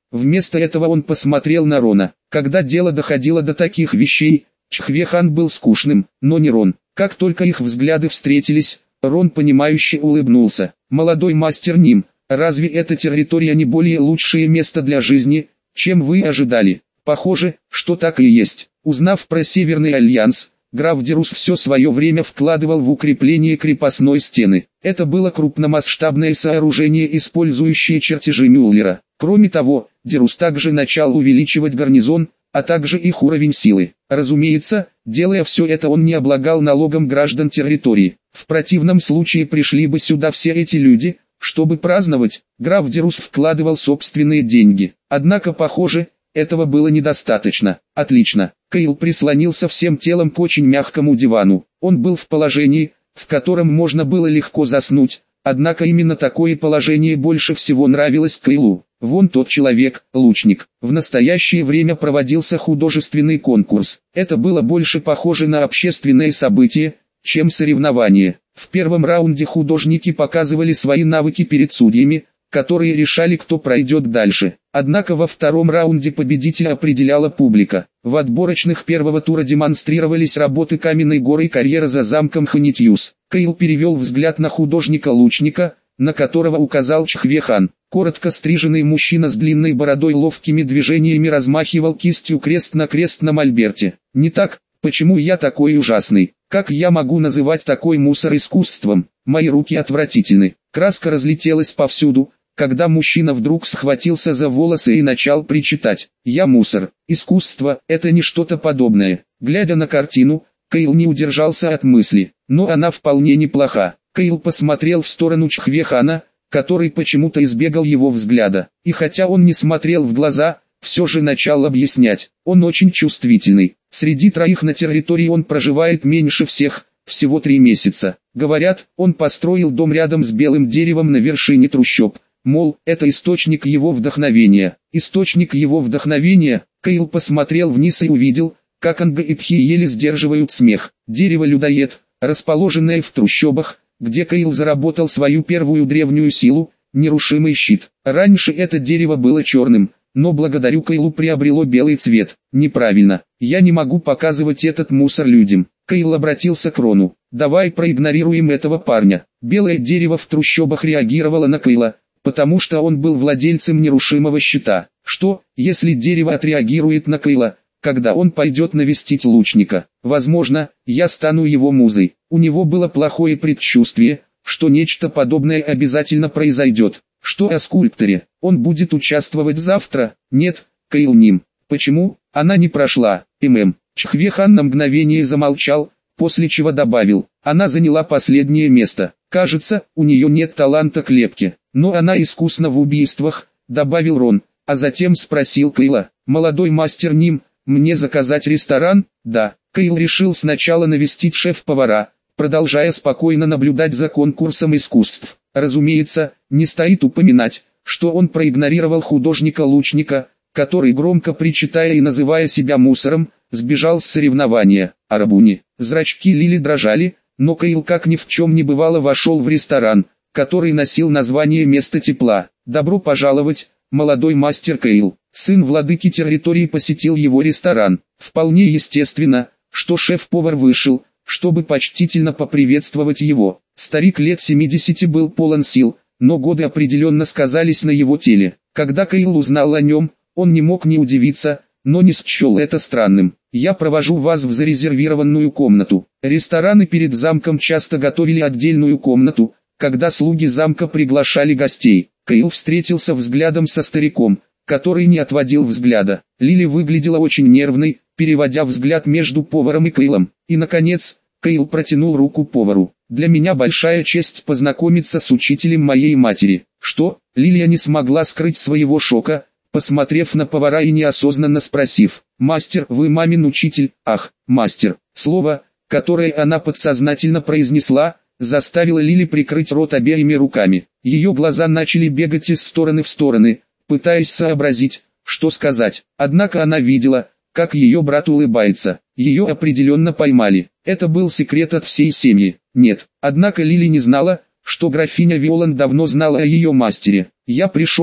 Вместо этого он посмотрел на Рона. Когда дело доходило до таких вещей, Чхве-хан был скучным, но не Рон. Как только их взгляды встретились, Рон понимающе улыбнулся. «Молодой мастер Ним, разве эта территория не более лучшее место для жизни, чем вы ожидали?» Похоже, что так и есть. Узнав про Северный Альянс, граф Дерус все свое время вкладывал в укрепление крепостной стены. Это было крупномасштабное сооружение, использующее чертежи Мюллера. Кроме того, Дерус также начал увеличивать гарнизон, а также их уровень силы. Разумеется, делая все это, он не облагал налогом граждан территории. В противном случае пришли бы сюда все эти люди, чтобы праздновать. Граф Дерус вкладывал собственные деньги. Однако, похоже, этого было недостаточно. Отлично. Кейл прислонился всем телом к очень мягкому дивану. Он был в положении, в котором можно было легко заснуть, однако именно такое положение больше всего нравилось Кейлу. Вон тот человек, лучник. В настоящее время проводился художественный конкурс. Это было больше похоже на общественное событие, чем соревнование. В первом раунде художники показывали свои навыки перед судьями, которые решали, кто пройдет дальше. Однако во втором раунде победителя определяла публика. В отборочных первого тура демонстрировались работы Каменной горы и карьера за замком Ханитьюс. Кейл перевел взгляд на художника-лучника, на которого указал Чхве-хан. Коротко стриженный мужчина с длинной бородой ловкими движениями размахивал кистью крест на крест на мольберте. «Не так? Почему я такой ужасный? Как я могу называть такой мусор искусством? Мои руки отвратительны». Краска разлетелась повсюду, когда мужчина вдруг схватился за волосы и начал причитать: «Я мусор, искусство – это не что-то подобное». Глядя на картину, Кейл не удержался от мысли: но она вполне неплоха. Кейл посмотрел в сторону Чхве-хана, который почему-то избегал его взгляда. И хотя он не смотрел в глаза, все же начал объяснять: он очень чувствительный. Среди троих на территории он проживает меньше всех, всего три месяца. Говорят, он построил дом рядом с белым деревом на вершине трущоб. Мол, это источник его вдохновения. Источник его вдохновения. Кейл посмотрел вниз и увидел, как Анга и Пхи еле сдерживают смех. Дерево-людоед, расположенное в трущобах, где Кейл заработал свою первую древнюю силу, нерушимый щит. Раньше это дерево было черным, но благодаря Кейлу приобрело белый цвет. Неправильно, я не могу показывать этот мусор людям. Кейл обратился к Рону: «Давай проигнорируем этого парня». Белое дерево в трущобах реагировало на Кейла, потому что он был владельцем нерушимого щита. Что, если дерево отреагирует на Кейла, когда он пойдет навестить лучника? Возможно, я стану его музой. У него было плохое предчувствие, что нечто подобное обязательно произойдет. Что о скульпторе? Он будет участвовать завтра? Нет, Кейл Ним. Почему? Она не прошла. ММ. Чхве-хан на мгновение замолчал, после чего добавил: она заняла последнее место. Кажется, у нее нет таланта к лепке, но она искусна в убийствах, добавил Рон, а затем спросил Кейла: молодой мастер Ним, мне заказать ресторан? Да. Кейл решил сначала навестить шеф-повара, продолжая спокойно наблюдать за конкурсом искусств. Разумеется, не стоит упоминать, что он проигнорировал художника-лучника, который, громко причитая и называя себя мусором, сбежал с соревнования. Арабуни. Зрачки Лили дрожали, но Кейл как ни в чем не бывало вошел в ресторан, который носил название «Место тепла». «Добро пожаловать, молодой мастер Кейл». Сын владыки территории посетил его ресторан. Вполне естественно, что шеф-повар вышел, чтобы почтительно поприветствовать его. Старик лет семидесяти был полон сил, но годы определенно сказались на его теле. Когда Кейл узнал о нем, он не мог не удивиться, но не счел это странным. «Я провожу вас в зарезервированную комнату». Рестораны перед замком часто готовили отдельную комнату, когда слуги замка приглашали гостей. Кейл встретился взглядом со стариком, который не отводил взгляда. Лили выглядела очень нервной, переводя взгляд между поваром и Кейлом. И наконец, Кейл протянул руку повару. «Для меня большая честь познакомиться с учителем моей матери». «Что?» Лилия не смогла скрыть своего шока, посмотрев на повара и неосознанно спросив: «Мастер, вы мамин учитель?» «Ах, мастер». Слово, которое она подсознательно произнесла, заставило Лили прикрыть рот обеими руками. Ее глаза начали бегать из стороны в стороны, пытаясь сообразить, что сказать. Однако она видела, как ее брат улыбается. Ее определенно поймали. Это был секрет от всей семьи. Нет. Однако Лили не знала, что графиня Виолан давно знала о ее мастере. «Я пришел,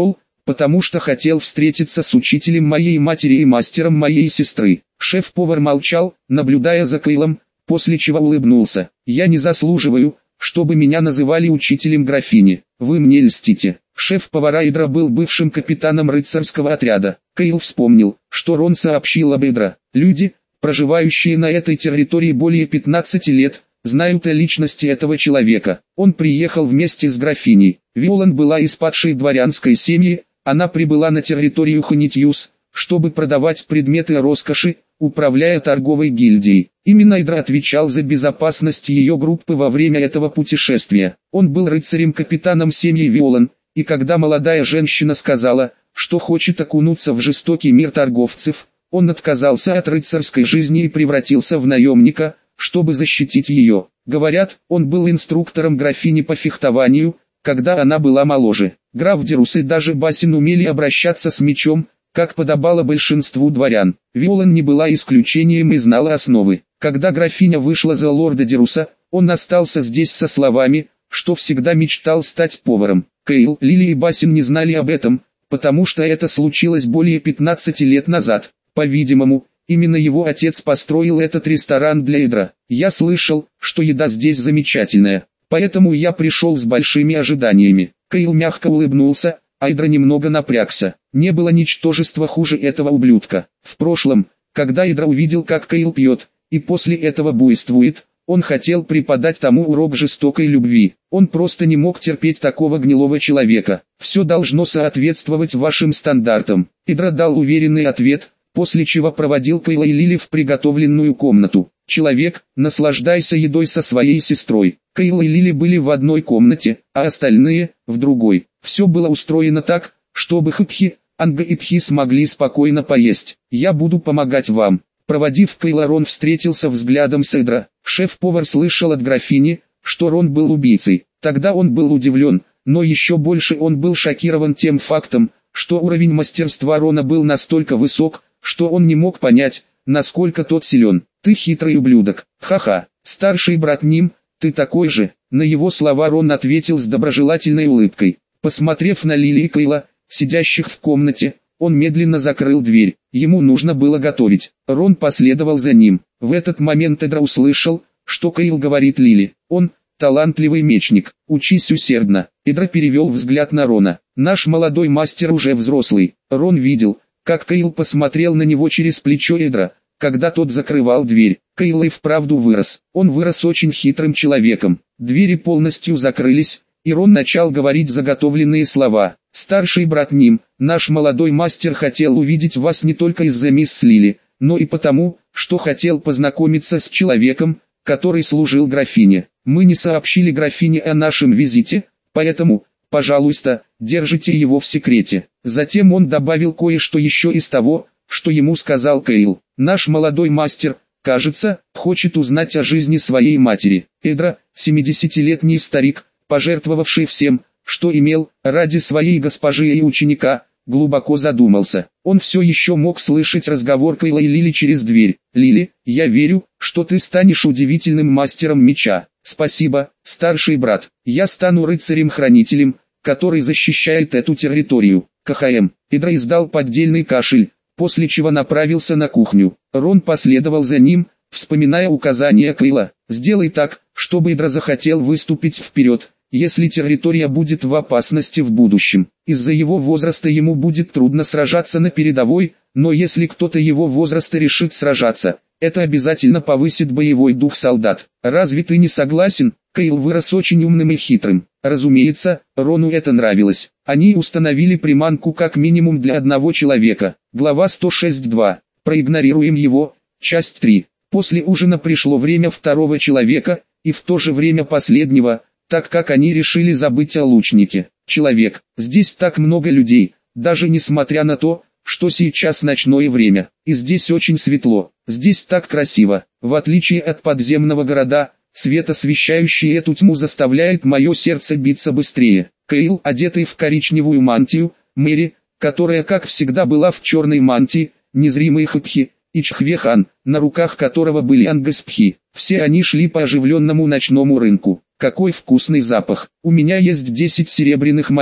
потому что хотел встретиться с учителем моей матери и мастером моей сестры. Шеф-повар молчал, наблюдая за Кейлом, после чего улыбнулся. «Я не заслуживаю, чтобы меня называли учителем графини. Вы мне льстите». Шеф-повара Эдра был бывшим капитаном рыцарского отряда. Кейл вспомнил, что Рон сообщил об Эдра. Люди, проживающие на этой территории более пятнадцати лет, знают о личности этого человека. Он приехал вместе с графиней. Виолан была из падшей дворянской семьи, она прибыла на территорию Ханитьюс, чтобы продавать предметы роскоши, управляя торговой гильдией. Именно Эдра отвечал за безопасность ее группы во время этого путешествия. Он был рыцарем-капитаном семьи Виолан, и когда молодая женщина сказала, что хочет окунуться в жестокий мир торговцев, он отказался от рыцарской жизни и превратился в наемника, чтобы защитить ее. Говорят, он был инструктором графини по фехтованию, когда она была моложе. Граф Дерус и даже Басин умели обращаться с мечом, как подобало большинству дворян. Виолан не была исключением и знала основы. Когда графиня вышла за лорда Деруса, он остался здесь со словами, что всегда мечтал стать поваром. Кейл, Лили и Басин не знали об этом, потому что это случилось более пятнадцати лет назад. По-видимому, именно его отец построил этот ресторан для Эдра. Я слышал, что еда здесь замечательная, поэтому я пришел с большими ожиданиями. Кейл мягко улыбнулся, а Эдра немного напрягся. Не было ничтожества хуже этого ублюдка. В прошлом, когда Эдра увидел, как Кейл пьет, и после этого буйствует, он хотел преподать тому урок жестокой любви. Он просто не мог терпеть такого гнилого человека. Все должно соответствовать вашим стандартам. Эдра дал уверенный ответ, после чего проводил Кейла и Лили в приготовленную комнату. «Человек, наслаждайся едой со своей сестрой». Кейл и Лили были в одной комнате, а остальные – в другой. Все было устроено так, чтобы Хпхи, Анга и Пхи смогли спокойно поесть. «Я буду помогать вам». Проводив Кейла, Рон встретился взглядом с Эдра. Шеф-повар слышал от графини, что Рон был убийцей. Тогда он был удивлен, но еще больше он был шокирован тем фактом, что уровень мастерства Рона был настолько высок, что он не мог понять, насколько тот силен. «Ты хитрый ублюдок, ха-ха, старший брат Ним, ты такой же». На его слова Рон ответил с доброжелательной улыбкой. Посмотрев на Лили и Кейла, сидящих в комнате, он медленно закрыл дверь. Ему нужно было готовить. Рон последовал за ним. В этот момент Эдра услышал, что Кейл говорит Лили. «Он – талантливый мечник, учись усердно». Эдра перевел взгляд на Рона. «Наш молодой мастер уже взрослый». Рон видел, как Кейл посмотрел на него через плечо Эдра, когда тот закрывал дверь. Кейл и вправду вырос. Он вырос очень хитрым человеком. Двери полностью закрылись, и Рон начал говорить заготовленные слова. «Старший брат Ним, наш молодой мастер хотел увидеть вас не только из-за мисс Лили, но и потому, что хотел познакомиться с человеком, который служил графине. Мы не сообщили графине о нашем визите, поэтому, пожалуйста, держите его в секрете». Затем он добавил кое-что еще из того, что ему сказал Кейл. «Наш молодой мастер, кажется, хочет узнать о жизни своей матери». Эдра, семидесятилетний старик, пожертвовавший всем, что имел, ради своей госпожи и ученика, глубоко задумался. Он все еще мог слышать разговор Кейла и Лили через дверь. «Лили, я верю, что ты станешь удивительным мастером меча. Спасибо, старший брат. Я стану рыцарем-хранителем, который защищает эту территорию». КХМ. Эдра издал поддельный кашель, после чего направился на кухню. Рон последовал за ним, вспоминая указания Кейла. «Сделай так, чтобы Эдра захотел выступить вперед, если территория будет в опасности в будущем. Из-за его возраста ему будет трудно сражаться на передовой, но если кто-то его возраста решит сражаться, это обязательно повысит боевой дух солдат. Разве ты не согласен?» Кейл вырос очень умным и хитрым. Разумеется, Рону это нравилось. Они установили приманку как минимум для одного человека. Глава сто шесть точка два. Проигнорируем его. Часть три. После ужина пришло время второго человека, и в то же время последнего, так как они решили забыть о лучнике. «Человек, здесь так много людей, даже несмотря на то, что сейчас ночное время, и здесь очень светло, здесь так красиво, в отличие от подземного города, свет, освещающий эту тьму, заставляет мое сердце биться быстрее». Кейл, одетый в коричневую мантию, Мэри, которая как всегда была в черной мантии, незримый Хпхи, и Чхвехан, на руках которого были Ангеспхи. Все они шли по оживленному ночному рынку. «Какой вкусный запах! У меня есть десять серебряных монет.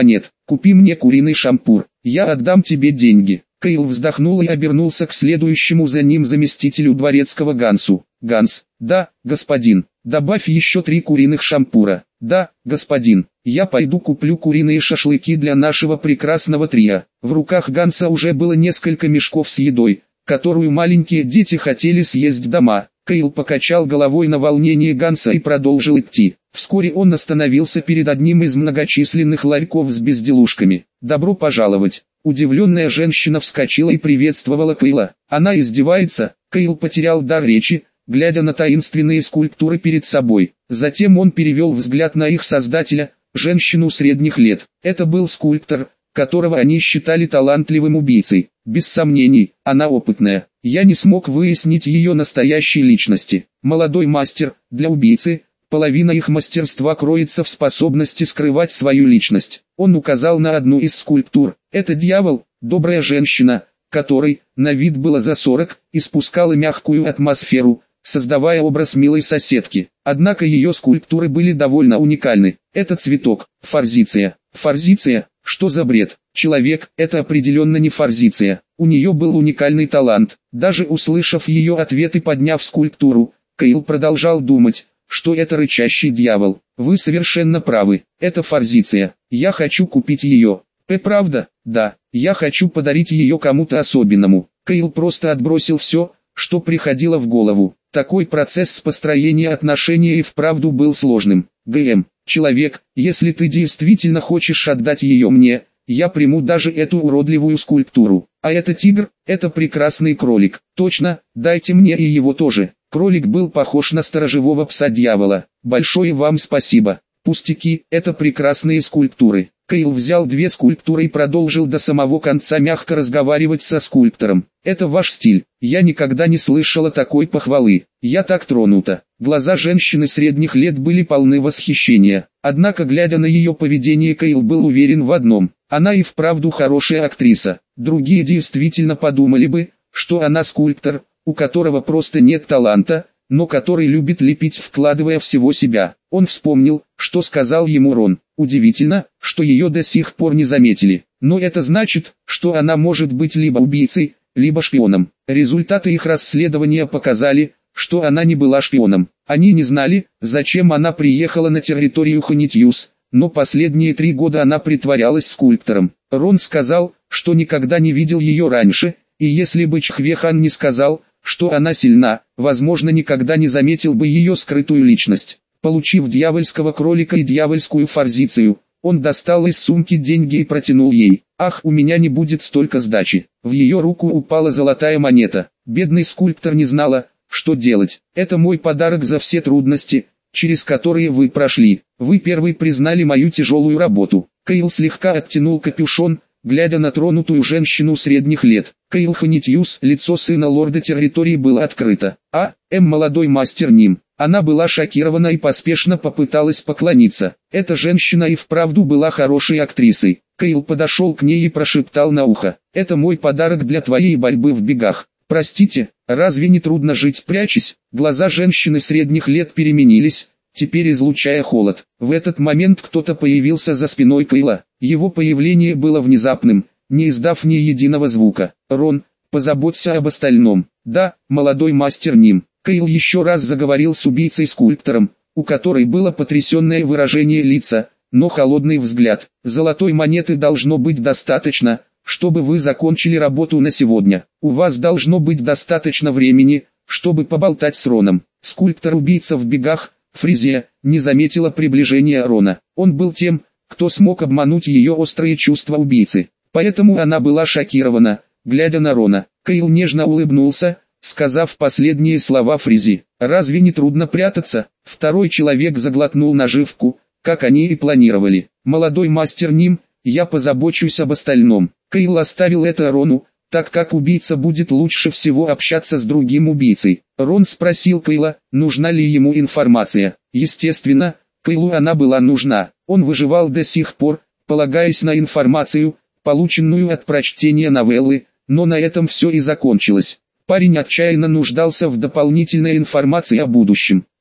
купи мне куриный шампур, я отдам тебе деньги». Кейл вздохнул и обернулся к следующему за ним заместителю дворецкого Гансу. «Ганс». «Да, господин». «Добавь еще три куриных шампура». «Да, господин». «Я пойду куплю куриные шашлыки для нашего прекрасного трио». В руках Ганса уже было несколько мешков с едой, которую маленькие дети хотели съесть дома. Кейл покачал головой на волнение Ганса и продолжил идти. Вскоре он остановился перед одним из многочисленных ларьков с безделушками. «Добро пожаловать!» Удивленная женщина вскочила и приветствовала Кейла. «Она издевается?» Кейл потерял дар речи, глядя на таинственные скульптуры перед собой. Затем он перевел взгляд на их создателя, женщину средних лет. Это был скульптор, которого они считали талантливым убийцей. Без сомнений, она опытная. Я не смог выяснить ее настоящей личности. Молодой мастер, для убийцы, половина их мастерства кроется в способности скрывать свою личность. Он указал на одну из скульптур. Это дьявол, добрая женщина, которой, на вид было за сорок, испускала мягкую атмосферу, создавая образ милой соседки. Однако ее скульптуры были довольно уникальны. Это цветок, форзиция. Форзиция? Что за бред? Человек – это определенно не форзиция. У нее был уникальный талант. Даже услышав ее ответ и подняв скульптуру, Кейл продолжал думать, что это рычащий дьявол. Вы совершенно правы, это форзиция. Я хочу купить ее. П. Правда? Да. Я хочу подарить ее кому-то особенному. Кейл просто отбросил все, что приходило в голову. Такой процесс построения отношений и вправду был сложным. ГМ. Человек, если ты действительно хочешь отдать ее мне, я приму даже эту уродливую скульптуру. А это тигр, это прекрасный кролик. Точно, дайте мне и его тоже. Кролик был похож на сторожевого пса-дьявола. Большое вам спасибо. Пустяки, это прекрасные скульптуры. Кейл взял две скульптуры и продолжил до самого конца мягко разговаривать со скульптором. Это ваш стиль. Я никогда не слышала такой похвалы. Я так тронута. Глаза женщины средних лет были полны восхищения. Однако, глядя на ее поведение, Кейл был уверен в одном. Она и вправду хорошая актриса. Другие действительно подумали бы, что она скульптор, у которого просто нет таланта, но который любит лепить, вкладывая всего себя. Он вспомнил, что сказал ему Рон. Удивительно, что ее до сих пор не заметили. Но это значит, что она может быть либо убийцей, либо шпионом. Результаты их расследования показали, что она не была шпионом. Они не знали, зачем она приехала на территорию Хонитьюс, но последние три года она притворялась скульптором. Рон сказал, что никогда не видел ее раньше, и если бы Чхвехан не сказал, что она сильна, возможно, никогда не заметил бы ее скрытую личность. Получив дьявольского кролика и дьявольскую форзицию, он достал из сумки деньги и протянул ей. «Ах, у меня не будет столько сдачи». В ее руку упала золотая монета. Бедный скульптор не знала, что делать. «Это мой подарок за все трудности, через которые вы прошли. Вы первый признали мою тяжелую работу». Кейл слегка оттянул капюшон, глядя на тронутую женщину средних лет. Кейл Хонитьюс, лицо сына лорда территории было открыто. А, М. молодой мастер Ним. Она была шокирована и поспешно попыталась поклониться. Эта женщина и вправду была хорошей актрисой. Кейл подошел к ней и прошептал на ухо. «Это мой подарок для твоей борьбы в бегах. Простите, разве не трудно жить прячась?» Глаза женщины средних лет переменились, теперь излучая холод. В этот момент кто-то появился за спиной Кейла. Его появление было внезапным, не издав ни единого звука. «Рон, позаботься об остальном». «Да, молодой мастер Ним». Кейл еще раз заговорил с убийцей-скульптором, у которой было потрясенное выражение лица, но холодный взгляд. «Золотой монеты должно быть достаточно, чтобы вы закончили работу на сегодня. У вас должно быть достаточно времени, чтобы поболтать с Роном». Скульптор-убийца в бегах, Фризия, не заметила приближения Рона. Он был тем, кто смог обмануть ее острые чувства убийцы. Поэтому она была шокирована, глядя на Рона. Кейл нежно улыбнулся, сказав последние слова Фризи. «Разве не трудно прятаться?» Второй человек заглотнул наживку, как они и планировали. «Молодой мастер Ним, я позабочусь об остальном». Кейл оставил это Рону, так как убийца будет лучше всего общаться с другим убийцей. Рон спросил Кейла, нужна ли ему информация. Естественно, Кейлу она была нужна. Он выживал до сих пор, полагаясь на информацию, полученную от прочтения новеллы, но на этом все и закончилось. Парень отчаянно нуждался в дополнительной информации о будущем.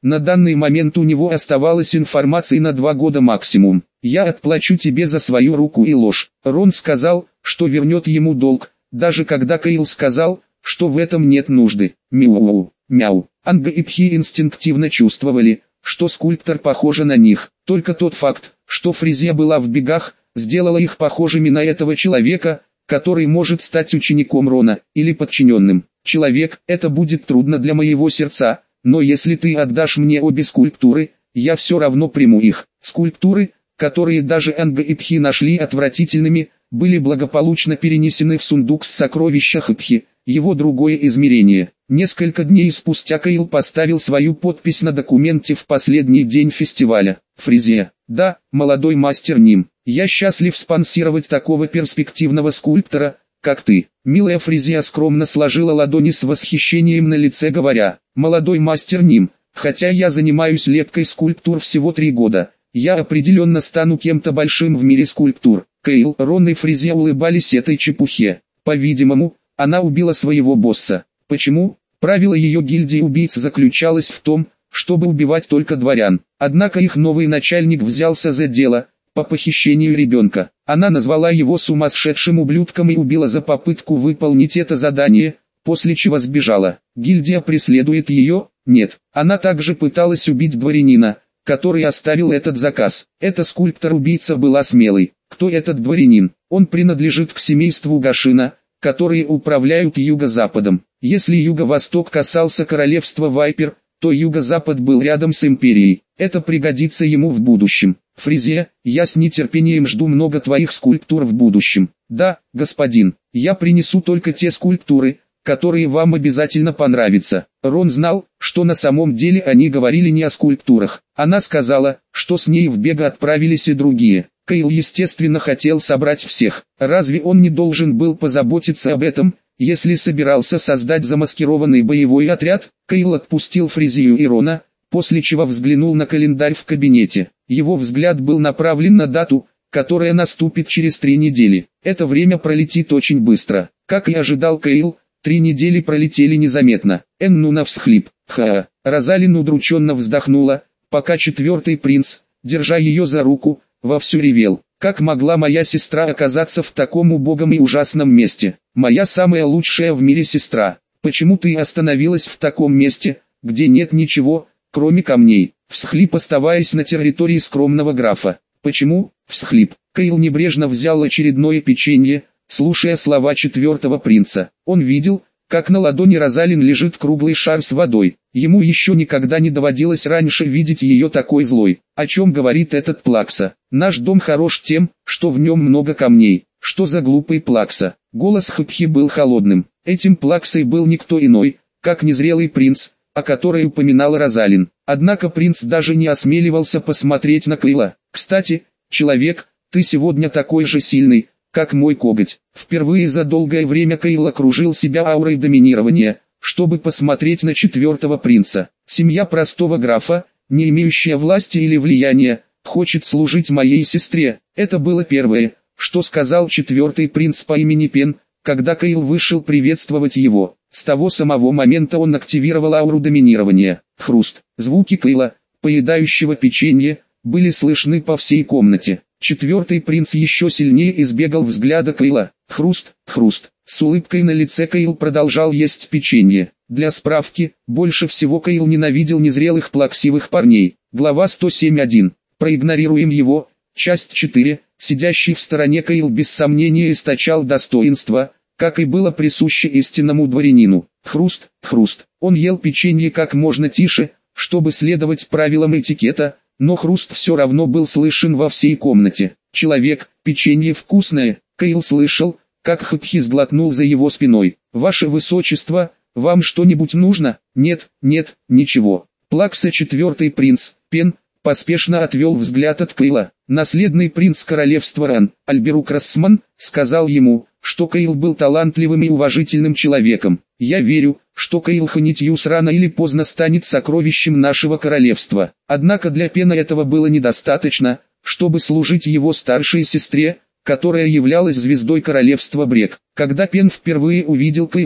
На данный момент у него оставалась информация на два года максимум. «Я отплачу тебе за свою руку и ложь». Рон сказал, что вернет ему долг, даже когда Кейл сказал, что в этом нет нужды. Мяу, мяу. Анга и Пхи инстинктивно чувствовали, что скульптор похожа на них. Только тот факт, что Фризия была в бегах, сделала их похожими на этого человека, который может стать учеником Рона, или подчиненным. «Человек, это будет трудно для моего сердца, но если ты отдашь мне обе скульптуры, я все равно приму их». Скульптуры, которые даже Анга и Пхи нашли отвратительными, были благополучно перенесены в сундук с сокровища Пхи, его другое измерение. Несколько дней спустя Кейл поставил свою подпись на документе в последний день фестиваля. «Фризия, да, молодой мастер Ним, я счастлив спонсировать такого перспективного скульптора, как ты». Милая Фризия скромно сложила ладони с восхищением на лице, говоря: «Молодой мастер Ним, хотя я занимаюсь лепкой скульптур всего три года, я определенно стану кем-то большим в мире скульптур». Кейл, Рон и Фризия улыбались этой чепухе. По-видимому, она убила своего босса. Почему? Правило ее гильдии убийц заключалось в том, чтобы убивать только дворян. Однако их новый начальник взялся за дело по похищению ребенка. Она назвала его сумасшедшим ублюдком и убила за попытку выполнить это задание, после чего сбежала. Гильдия преследует ее? Нет. Она также пыталась убить дворянина, который оставил этот заказ. Эта скульптор-убийца была смелой. Кто этот дворянин? Он принадлежит к семейству Гашина, которые управляют Юго-Западом. Если Юго-Восток касался королевства Вайпер, то Юго-Запад был рядом с Империей. Это пригодится ему в будущем. Фризия, я с нетерпением жду много твоих скульптур в будущем. Да, господин, я принесу только те скульптуры, которые вам обязательно понравятся. Рон знал, что на самом деле они говорили не о скульптурах. Она сказала, что с ней в бега отправились и другие. Кейл естественно хотел собрать всех. Разве он не должен был позаботиться об этом, если собирался создать замаскированный боевой отряд? Кейл отпустил Фризию и Рона, после чего взглянул на календарь в кабинете. Его взгляд был направлен на дату, которая наступит через три недели. Это время пролетит очень быстро. Как и ожидал Кейл, три недели пролетели незаметно. Эннуна всхлип. Ха. Розалин удрученно вздохнула, пока четвертый принц, держа ее за руку, вовсю ревел. Как могла моя сестра оказаться в таком убогом и ужасном месте? Моя самая лучшая в мире сестра. Почему ты остановилась в таком месте, где нет ничего, кроме камней? Всхлип, оставаясь на территории скромного графа. Почему? Всхлип. Кейл небрежно взял очередное печенье, слушая слова четвертого принца. Он видел, как на ладони Розалин лежит круглый шар с водой. Ему еще никогда не доводилось раньше видеть ее такой злой. О чем говорит этот Плакса? Наш дом хорош тем, что в нем много камней. Что за глупый Плакса? Голос Хпхи был холодным. Этим Плаксой был никто иной, как незрелый принц, о которой упоминал Розалин. Однако принц даже не осмеливался посмотреть на Кейла. «Кстати, человек, ты сегодня такой же сильный, как мой коготь». Впервые за долгое время Кейл окружил себя аурой доминирования, чтобы посмотреть на четвертого принца. Семья простого графа, не имеющая власти или влияния, хочет служить моей сестре. Это было первое, что сказал четвертый принц по имени Пен, когда Кейл вышел приветствовать его. С того самого момента он активировал ауру доминирования. Хруст. Звуки Кейла, поедающего печенье, были слышны по всей комнате. Четвертый принц еще сильнее избегал взгляда Кейла. Хруст, хруст. С улыбкой на лице Кейл продолжал есть печенье. Для справки, больше всего Кейл ненавидел незрелых плаксивых парней. Глава сто семь точка один. Проигнорируем его. Часть четыре. Сидящий в стороне Кейл без сомнения источал достоинство, как и было присуще истинному дворянину. Хруст, хруст. Он ел печенье как можно тише, чтобы следовать правилам этикета, но хруст все равно был слышен во всей комнате. «Человек, печенье вкусное». Кейл слышал, как Хпхи сглотнул за его спиной. «Ваше высочество, вам что-нибудь нужно?» «Нет, нет, ничего». Плакса четвертый принц, Пен, поспешно отвел взгляд от Кейла. Наследный принц королевства Ран, Альберук Рассман, сказал ему, что Кейл был талантливым и уважительным человеком. «Я верю, что Кейл Ханитьюс рано или поздно станет сокровищем нашего королевства». Однако для Пена этого было недостаточно, чтобы служить его старшей сестре, которая являлась звездой королевства Брек. Когда Пен впервые увидел Кейла,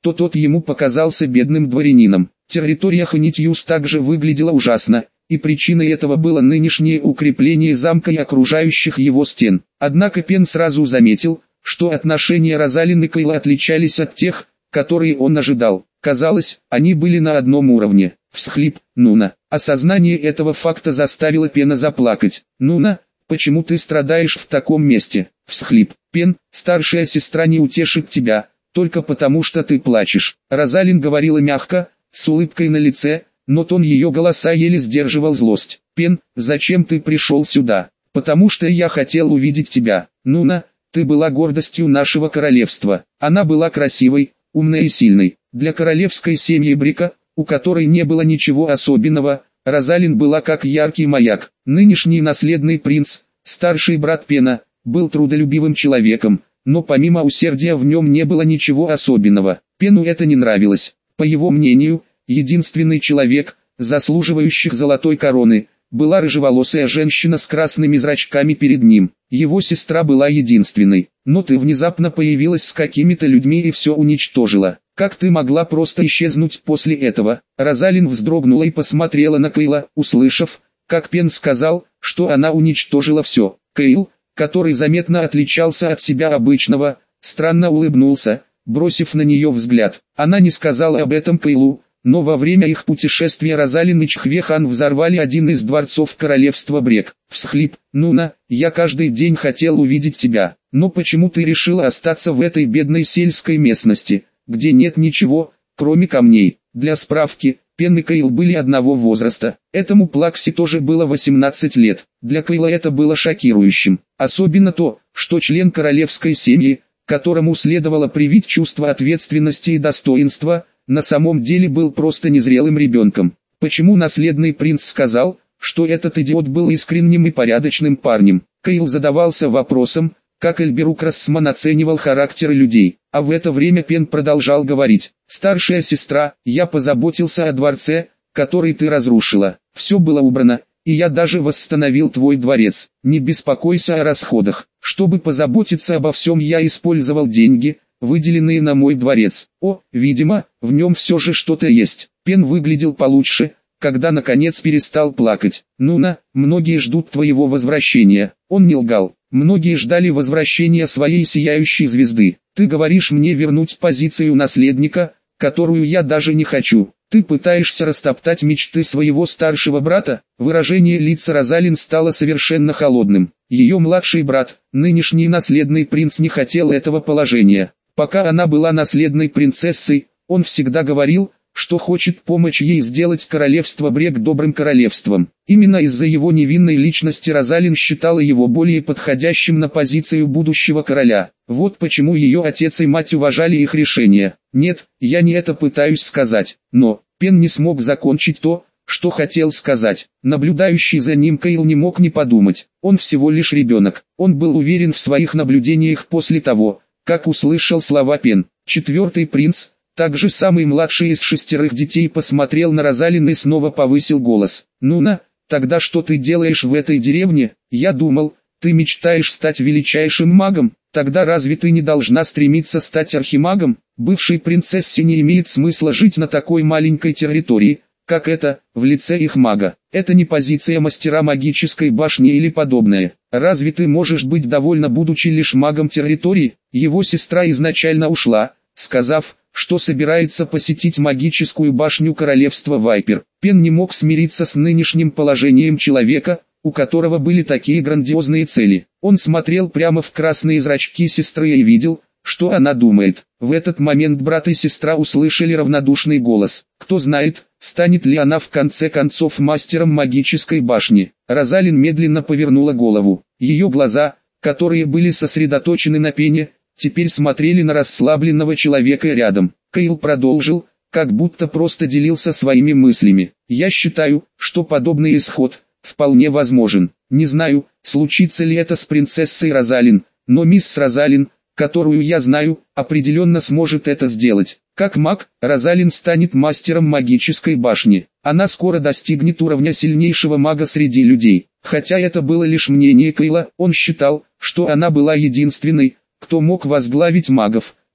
то тот ему показался бедным дворянином. Территория Ханитьюс также выглядела ужасно, и причиной этого было нынешнее укрепление замка и окружающих его стен. Однако Пен сразу заметил, что отношения Розалин и Кайла отличались от тех, которые он ожидал. Казалось, они были на одном уровне. Всхлип, Нуна. Осознание этого факта заставило Пена заплакать. Нуна, почему ты страдаешь в таком месте? Всхлип. Пен, старшая сестра не утешит тебя, только потому что ты плачешь. Розалин говорила мягко, с улыбкой на лице, но тон ее голоса еле сдерживал злость. Пен, зачем ты пришел сюда? Потому что я хотел увидеть тебя. Нуна, ты была гордостью нашего королевства. Она была красивой, умной и сильной. Для королевской семьи Брика, у которой не было ничего особенного, Розалин была как яркий маяк. Нынешний наследный принц, старший брат Пена, был трудолюбивым человеком, но помимо усердия в нем не было ничего особенного. Пену это не нравилось. По его мнению, единственный человек, заслуживающий золотой короны, была рыжеволосая женщина с красными зрачками перед ним. Его сестра была единственной. Но ты внезапно появилась с какими-то людьми и все уничтожила. Как ты могла просто исчезнуть после этого? Розалин вздрогнула и посмотрела на Кейла, услышав, как Пен сказал, что она уничтожила все. Кейл, который заметно отличался от себя обычного, странно улыбнулся, бросив на нее взгляд. Она не сказала об этом Кейлу, но во время их путешествия Розалин и Чхвехан взорвали один из дворцов королевства Брек. Всхлип, Нуна, я каждый день хотел увидеть тебя, но почему ты решила остаться в этой бедной сельской местности, где нет ничего, кроме камней? Для справки, Пен и Кейл были одного возраста. Этому Плакси тоже было восемнадцать лет. Для Кейла это было шокирующим. Особенно то, что член королевской семьи, которому следовало привить чувство ответственности и достоинства, на самом деле был просто незрелым ребенком. Почему наследный принц сказал, что этот идиот был искренним и порядочным парнем? Кейл задавался вопросом, как Эльберук Рассман оценивал характеры людей. А в это время Пен продолжал говорить: «Старшая сестра, я позаботился о дворце, который ты разрушила. Все было убрано, и я даже восстановил твой дворец. Не беспокойся о расходах. Чтобы позаботиться обо всем, я использовал деньги, выделенные на мой дворец. О, видимо, в нем все же что-то есть». Пен выглядел получше, когда наконец перестал плакать. «Нуна, многие ждут твоего возвращения». Он не лгал. Многие ждали возвращения своей сияющей звезды. Ты говоришь мне вернуть позицию наследника, которую я даже не хочу. Ты пытаешься растоптать мечты своего старшего брата? Выражение лица Розалин стало совершенно холодным. Ее младший брат, нынешний наследный принц, не хотел этого положения. Пока она была наследной принцессой, он всегда говорил, что хочет помочь ей сделать королевство Брек добрым королевством. Именно из-за его невинной личности Розалин считала его более подходящим на позицию будущего короля. Вот почему ее отец и мать уважали их решение. Нет, я не это пытаюсь сказать, но Пен не смог закончить то, что хотел сказать. Наблюдающий за ним Кейл не мог не подумать. Он всего лишь ребенок. Он был уверен в своих наблюдениях после того, как услышал слова Пен. Четвертый принц, также самый младший из шестерых детей, посмотрел на Розалин и снова повысил голос. «Нуна, тогда что ты делаешь в этой деревне? Я думал, ты мечтаешь стать величайшим магом. Тогда разве ты не должна стремиться стать архимагом? Бывшей принцессе не имеет смысла жить на такой маленькой территории, как это, в лице их мага. Это не позиция мастера магической башни или подобное. Разве ты можешь быть довольна, будучи лишь магом территории?» Его сестра изначально ушла, сказав, что собирается посетить магическую башню королевства Вайпер. Пен не мог смириться с нынешним положением человека, у которого были такие грандиозные цели. Он смотрел прямо в красные зрачки сестры и видел, что она думает. В этот момент брат и сестра услышали равнодушный голос. Кто знает, станет ли она в конце концов мастером магической башни. Розалин медленно повернула голову. Ее глаза, которые были сосредоточены на Пене, теперь смотрели на расслабленного человека рядом. Кейл продолжил, как будто просто делился своими мыслями. «Я считаю, что подобный исход вполне возможен. Не знаю, случится ли это с принцессой Розалин, но мисс Розалин, которую я знаю, определенно сможет это сделать. Как маг, Розалин станет мастером магической башни. Она скоро достигнет уровня сильнейшего мага среди людей». Хотя это было лишь мнение Кейла, он считал, что она была единственной, кто мог возглавить магов,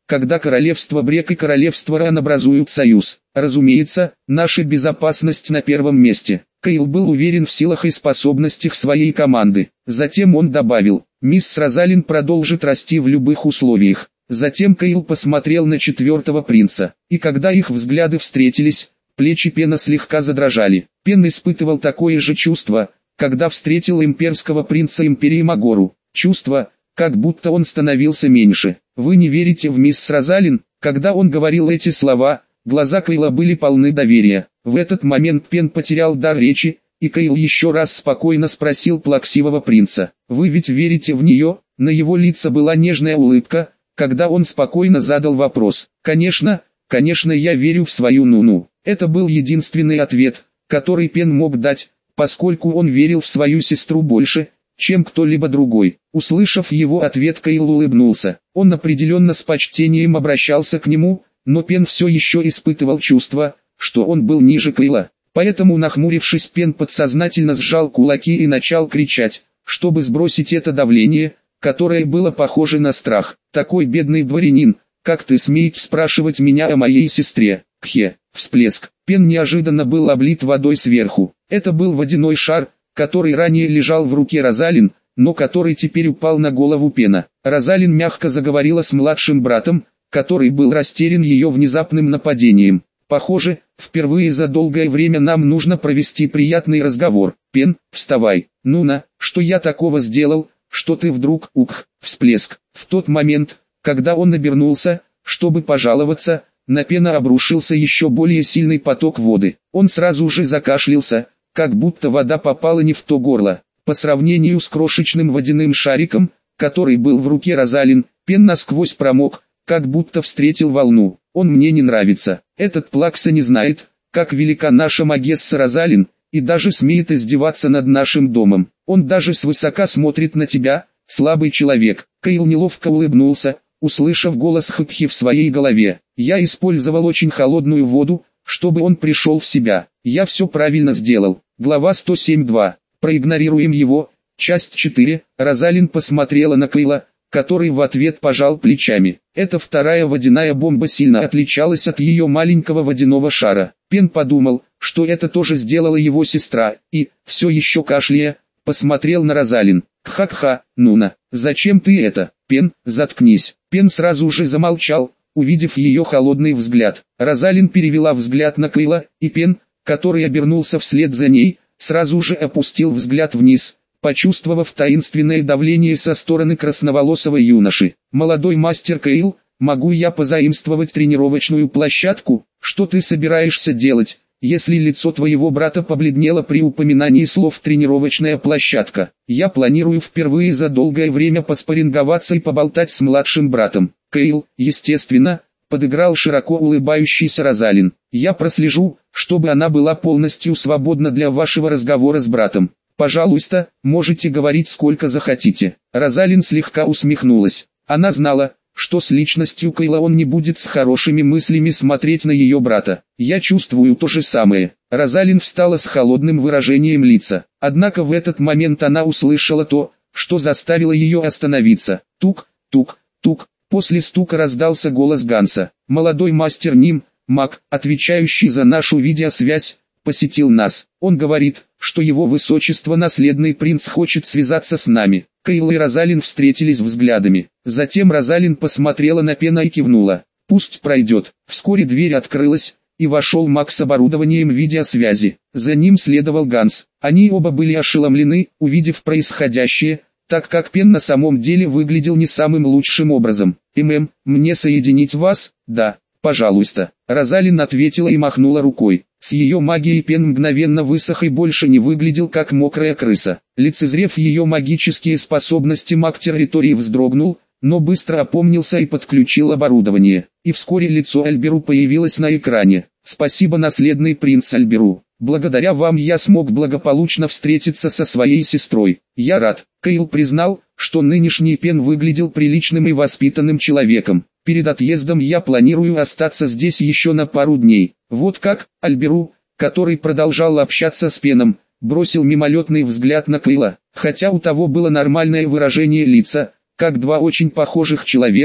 когда королевство Брек и королевство Ран образуют союз. Разумеется, наша безопасность на первом месте. Кейл был уверен в силах и способностях своей команды. Затем он добавил: «Мисс Розалин продолжит расти в любых условиях». Затем Кейл посмотрел на четвертого принца, и когда их взгляды встретились, плечи Пена слегка задрожали. Пен испытывал такое же чувство, когда встретил имперского принца Империи Магору. Чувство, как будто он становился меньше. «Вы не верите в мисс Розалин?» Когда он говорил эти слова, глаза Кейла были полны доверия. В этот момент Пен потерял дар речи, и Кейл еще раз спокойно спросил плаксивого принца: «Вы ведь верите в нее?» На его лице была нежная улыбка, когда он спокойно задал вопрос. «Конечно, конечно я верю в свою Нуну». Это был единственный ответ, который Пен мог дать, поскольку он верил в свою сестру больше, чем кто-либо другой. Услышав его ответ, Кейл улыбнулся. Он определенно с почтением обращался к нему, но Пен все еще испытывал чувство, что он был ниже Кейла. Поэтому, нахмурившись, Пен подсознательно сжал кулаки и начал кричать, чтобы сбросить это давление, которое было похоже на страх. «Такой бедный дворянин, как ты смеешь спрашивать меня о моей сестре?» Кхе, всплеск. Пен неожиданно был облит водой сверху. Это был водяной шар, который ранее лежал в руке Розалин, но который теперь упал на голову Пена. Розалин мягко заговорила с младшим братом, который был растерян ее внезапным нападением. «Похоже, впервые за долгое время нам нужно провести приятный разговор. Пен, вставай. Нуна, что я такого сделал, что ты вдруг, ух, всплеск». В тот момент, когда он обернулся, чтобы пожаловаться, на Пена обрушился еще более сильный поток воды. Он сразу же закашлялся, как будто вода попала не в то горло. По сравнению с крошечным водяным шариком, который был в руке Розалин, Пен насквозь промок, как будто встретил волну. «Он мне не нравится. Этот плакса не знает, как велика наша Магесса Розалин, и даже смеет издеваться над нашим домом. Он даже свысока смотрит на тебя, слабый человек». Кейл неловко улыбнулся, услышав голос Хпхи в своей голове. «Я использовал очень холодную воду, чтобы он пришел в себя. Я все правильно сделал». Глава сто семь два. Проигнорируем его. Часть четыре. Розалин посмотрела на Кейла, который в ответ пожал плечами. Эта вторая водяная бомба сильно отличалась от ее маленького водяного шара. Пен подумал, что это тоже сделала его сестра, и, все еще кашляя, посмотрел на Розалин. «Ха-ха, Нуна, зачем ты это?» «Пен, заткнись». Пен сразу же замолчал, увидев ее холодный взгляд. Розалин перевела взгляд на Кейла, и Пен, который обернулся вслед за ней, сразу же опустил взгляд вниз, почувствовав таинственное давление со стороны красноволосого юноши. «Молодой мастер Кейл, могу я позаимствовать тренировочную площадку? Что ты собираешься делать, если лицо твоего брата побледнело при упоминании слов «тренировочная площадка»? Я планирую впервые за долгое время поспарринговаться и поболтать с младшим братом». Кейл, естественно, подыграл широко улыбающийся Розалин. «Я прослежу, чтобы она была полностью свободна для вашего разговора с братом. Пожалуйста, можете говорить сколько захотите». Розалин слегка усмехнулась. Она знала, что с личностью Кейла он не будет с хорошими мыслями смотреть на ее брата. «Я чувствую то же самое». Розалин встала с холодным выражением лица. Однако в этот момент она услышала то, что заставило ее остановиться. Тук, тук, тук. После стука раздался голос Ганса. «Молодой мастер Ним, маг, отвечающий за нашу видеосвязь, посетил нас. Он говорит, что его высочество наследный принц хочет связаться с нами». Кейл и Розалин встретились взглядами. Затем Розалин посмотрела на Пена и кивнула. «Пусть пройдет». Вскоре дверь открылась, и вошел маг с оборудованием видеосвязи. За ним следовал Ганс. Они оба были ошеломлены, увидев происходящее, так как Пен на самом деле выглядел не самым лучшим образом. «ММ, мне соединить вас?» «Да, пожалуйста». Розалин ответила и махнула рукой. С ее магией Пен мгновенно высох и больше не выглядел как мокрая крыса. Лицезрев ее магические способности, маг территории вздрогнул, но быстро опомнился и подключил оборудование. И вскоре лицо Альберу появилось на экране. «Спасибо, наследный принц Альберу. Благодаря вам я смог благополучно встретиться со своей сестрой. Я рад». Кейл признал, что нынешний Пен выглядел приличным и воспитанным человеком. «Перед отъездом я планирую остаться здесь еще на пару дней». «Вот как?» Альберу, который продолжал общаться с Пеном, бросил мимолетный взгляд на Кейла. Хотя у того было нормальное выражение лица, как два очень похожих человека,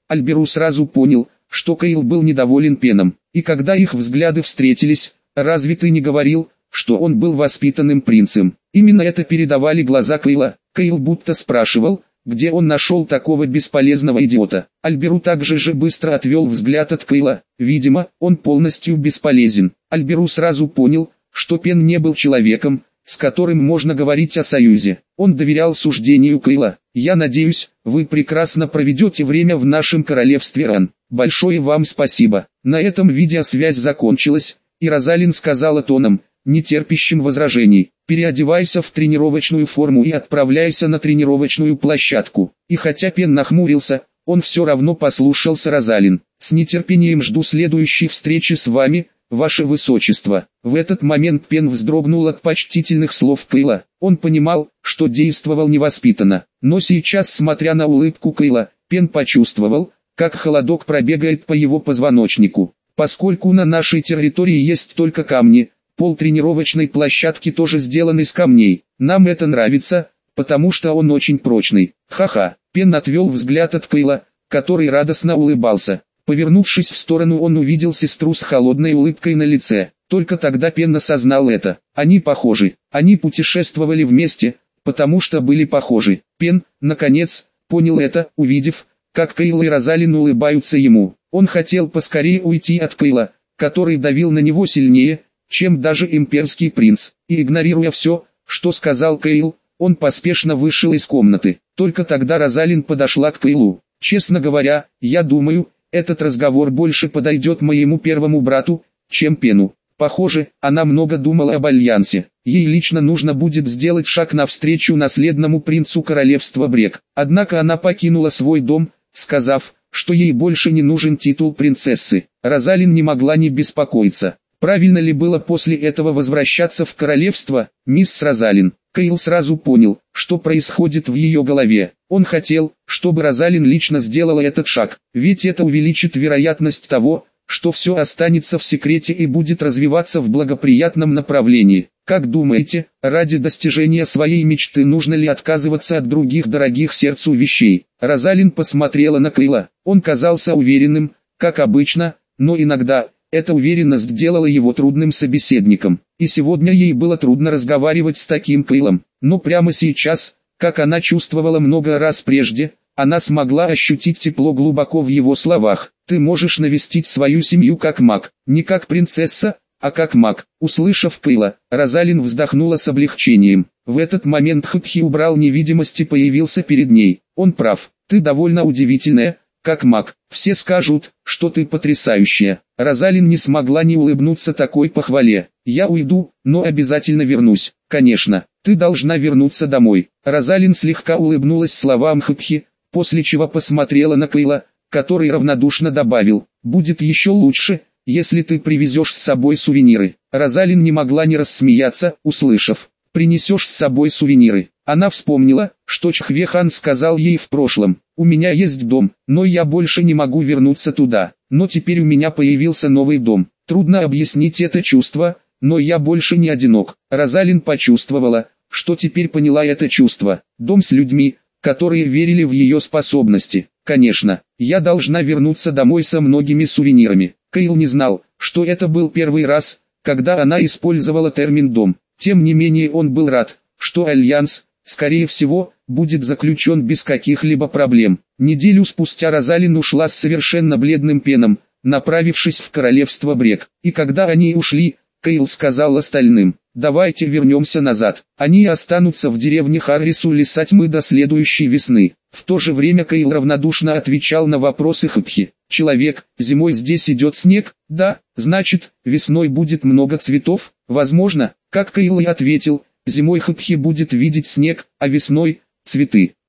Альберу сразу понял, что Кейл был недоволен Пеном, и когда их взгляды встретились, разве ты не говорил, что он был воспитанным принцем? Именно это передавали глаза Кейла. Кейл будто спрашивал, где он нашел такого бесполезного идиота. Альберу также же быстро отвел взгляд от Кейла. Видимо, он полностью бесполезен. Альберу сразу понял, что Пен не был человеком, с которым можно говорить о союзе. Он доверял суждению Кейла. «Я надеюсь, вы прекрасно проведете время в нашем королевстве Ран. Большое вам спасибо». На этом видеосвязь закончилась, и Розалин сказала тоном, не терпящим возражений: «Переодевайся в тренировочную форму и отправляйся на тренировочную площадку». И хотя Пен нахмурился, он все равно послушался Розалин. «С нетерпением жду следующей встречи с вами, ваше высочество». В этот момент Пен вздрогнул от почтительных слов Кейла. Он понимал, что действовал невоспитанно, но сейчас, смотря на улыбку Кейла, Пен почувствовал, как холодок пробегает по его позвоночнику. «Поскольку на нашей территории есть только камни, пол тренировочной площадки тоже сделан из камней. Нам это нравится, потому что он очень прочный». Ха-ха. Пен отвел взгляд от Кейла, который радостно улыбался. Повернувшись в сторону, он увидел сестру с холодной улыбкой на лице. Только тогда Пен осознал это. Они похожи. Они путешествовали вместе, потому что были похожи. Пен, наконец, понял это, увидев, как Кейл и Розалин улыбаются ему. Он хотел поскорее уйти от Кейла, который давил на него сильнее, чем даже имперский принц. И игнорируя все, что сказал Кейл, он поспешно вышел из комнаты. Только тогда Розалин подошла к Кейлу. «Честно говоря, я думаю, этот разговор больше подойдет моему первому брату, чем Пену». Похоже, она много думала об альянсе. Ей лично нужно будет сделать шаг навстречу наследному принцу королевства Брек. Однако она покинула свой дом, сказав, что ей больше не нужен титул принцессы. Розалин не могла не беспокоиться. Правильно ли было после этого возвращаться в королевство, мисс Розалин? Кейл сразу понял, что происходит в ее голове. Он хотел, чтобы Розалин лично сделала этот шаг, ведь это увеличит вероятность того, что все останется в секрете и будет развиваться в благоприятном направлении. Как думаете, ради достижения своей мечты нужно ли отказываться от других дорогих сердцу вещей? Розалин посмотрела на Кейла. Он казался уверенным, как обычно, но иногда эта уверенность делала его трудным собеседником. И сегодня ей было трудно разговаривать с таким Кейлом. Но прямо сейчас, как она чувствовала много раз прежде, она смогла ощутить тепло глубоко в его словах. «Ты можешь навестить свою семью как маг, не как принцесса, а как маг». Услышав Кейла, Розалин вздохнула с облегчением. В этот момент Хупхи убрал невидимость и появился перед ней. «Он прав, ты довольно удивительная, как маг. Все скажут, что ты потрясающая». Розалин не смогла не улыбнуться такой похвале. «Я уйду, но обязательно вернусь». «Конечно, ты должна вернуться домой». Розалин слегка улыбнулась словам Хупхи, после чего посмотрела на Кейла, который равнодушно добавил: «Будет еще лучше, если ты привезешь с собой сувениры». Розалин не могла не рассмеяться, услышав: «Принесешь с собой сувениры». Она вспомнила, что Чхвехан сказал ей в прошлом: «У меня есть дом, но я больше не могу вернуться туда. Но теперь у меня появился новый дом. Трудно объяснить это чувство, но я больше не одинок». Розалин почувствовала, что теперь поняла это чувство. Дом с людьми, которые верили в ее способности. «Конечно, я должна вернуться домой со многими сувенирами». Кейл не знал, что это был первый раз, когда она использовала термин «дом». Тем не менее он был рад, что альянс, скорее всего, будет заключен без каких-либо проблем. Неделю спустя Розалин ушла с совершенно бледным Пеном, направившись в королевство Брек. И когда они ушли, Кейл сказал остальным: «Давайте вернемся назад. Они останутся в деревне Харрису леса тьмы до следующей весны». В то же время Кейл равнодушно отвечал на вопросы Хупхи. «Человек, зимой здесь идет снег?» «Да, значит, весной будет много цветов?» «Возможно», как Кейл и ответил, зимой Хупхи будет видеть снег, а весной – цветы.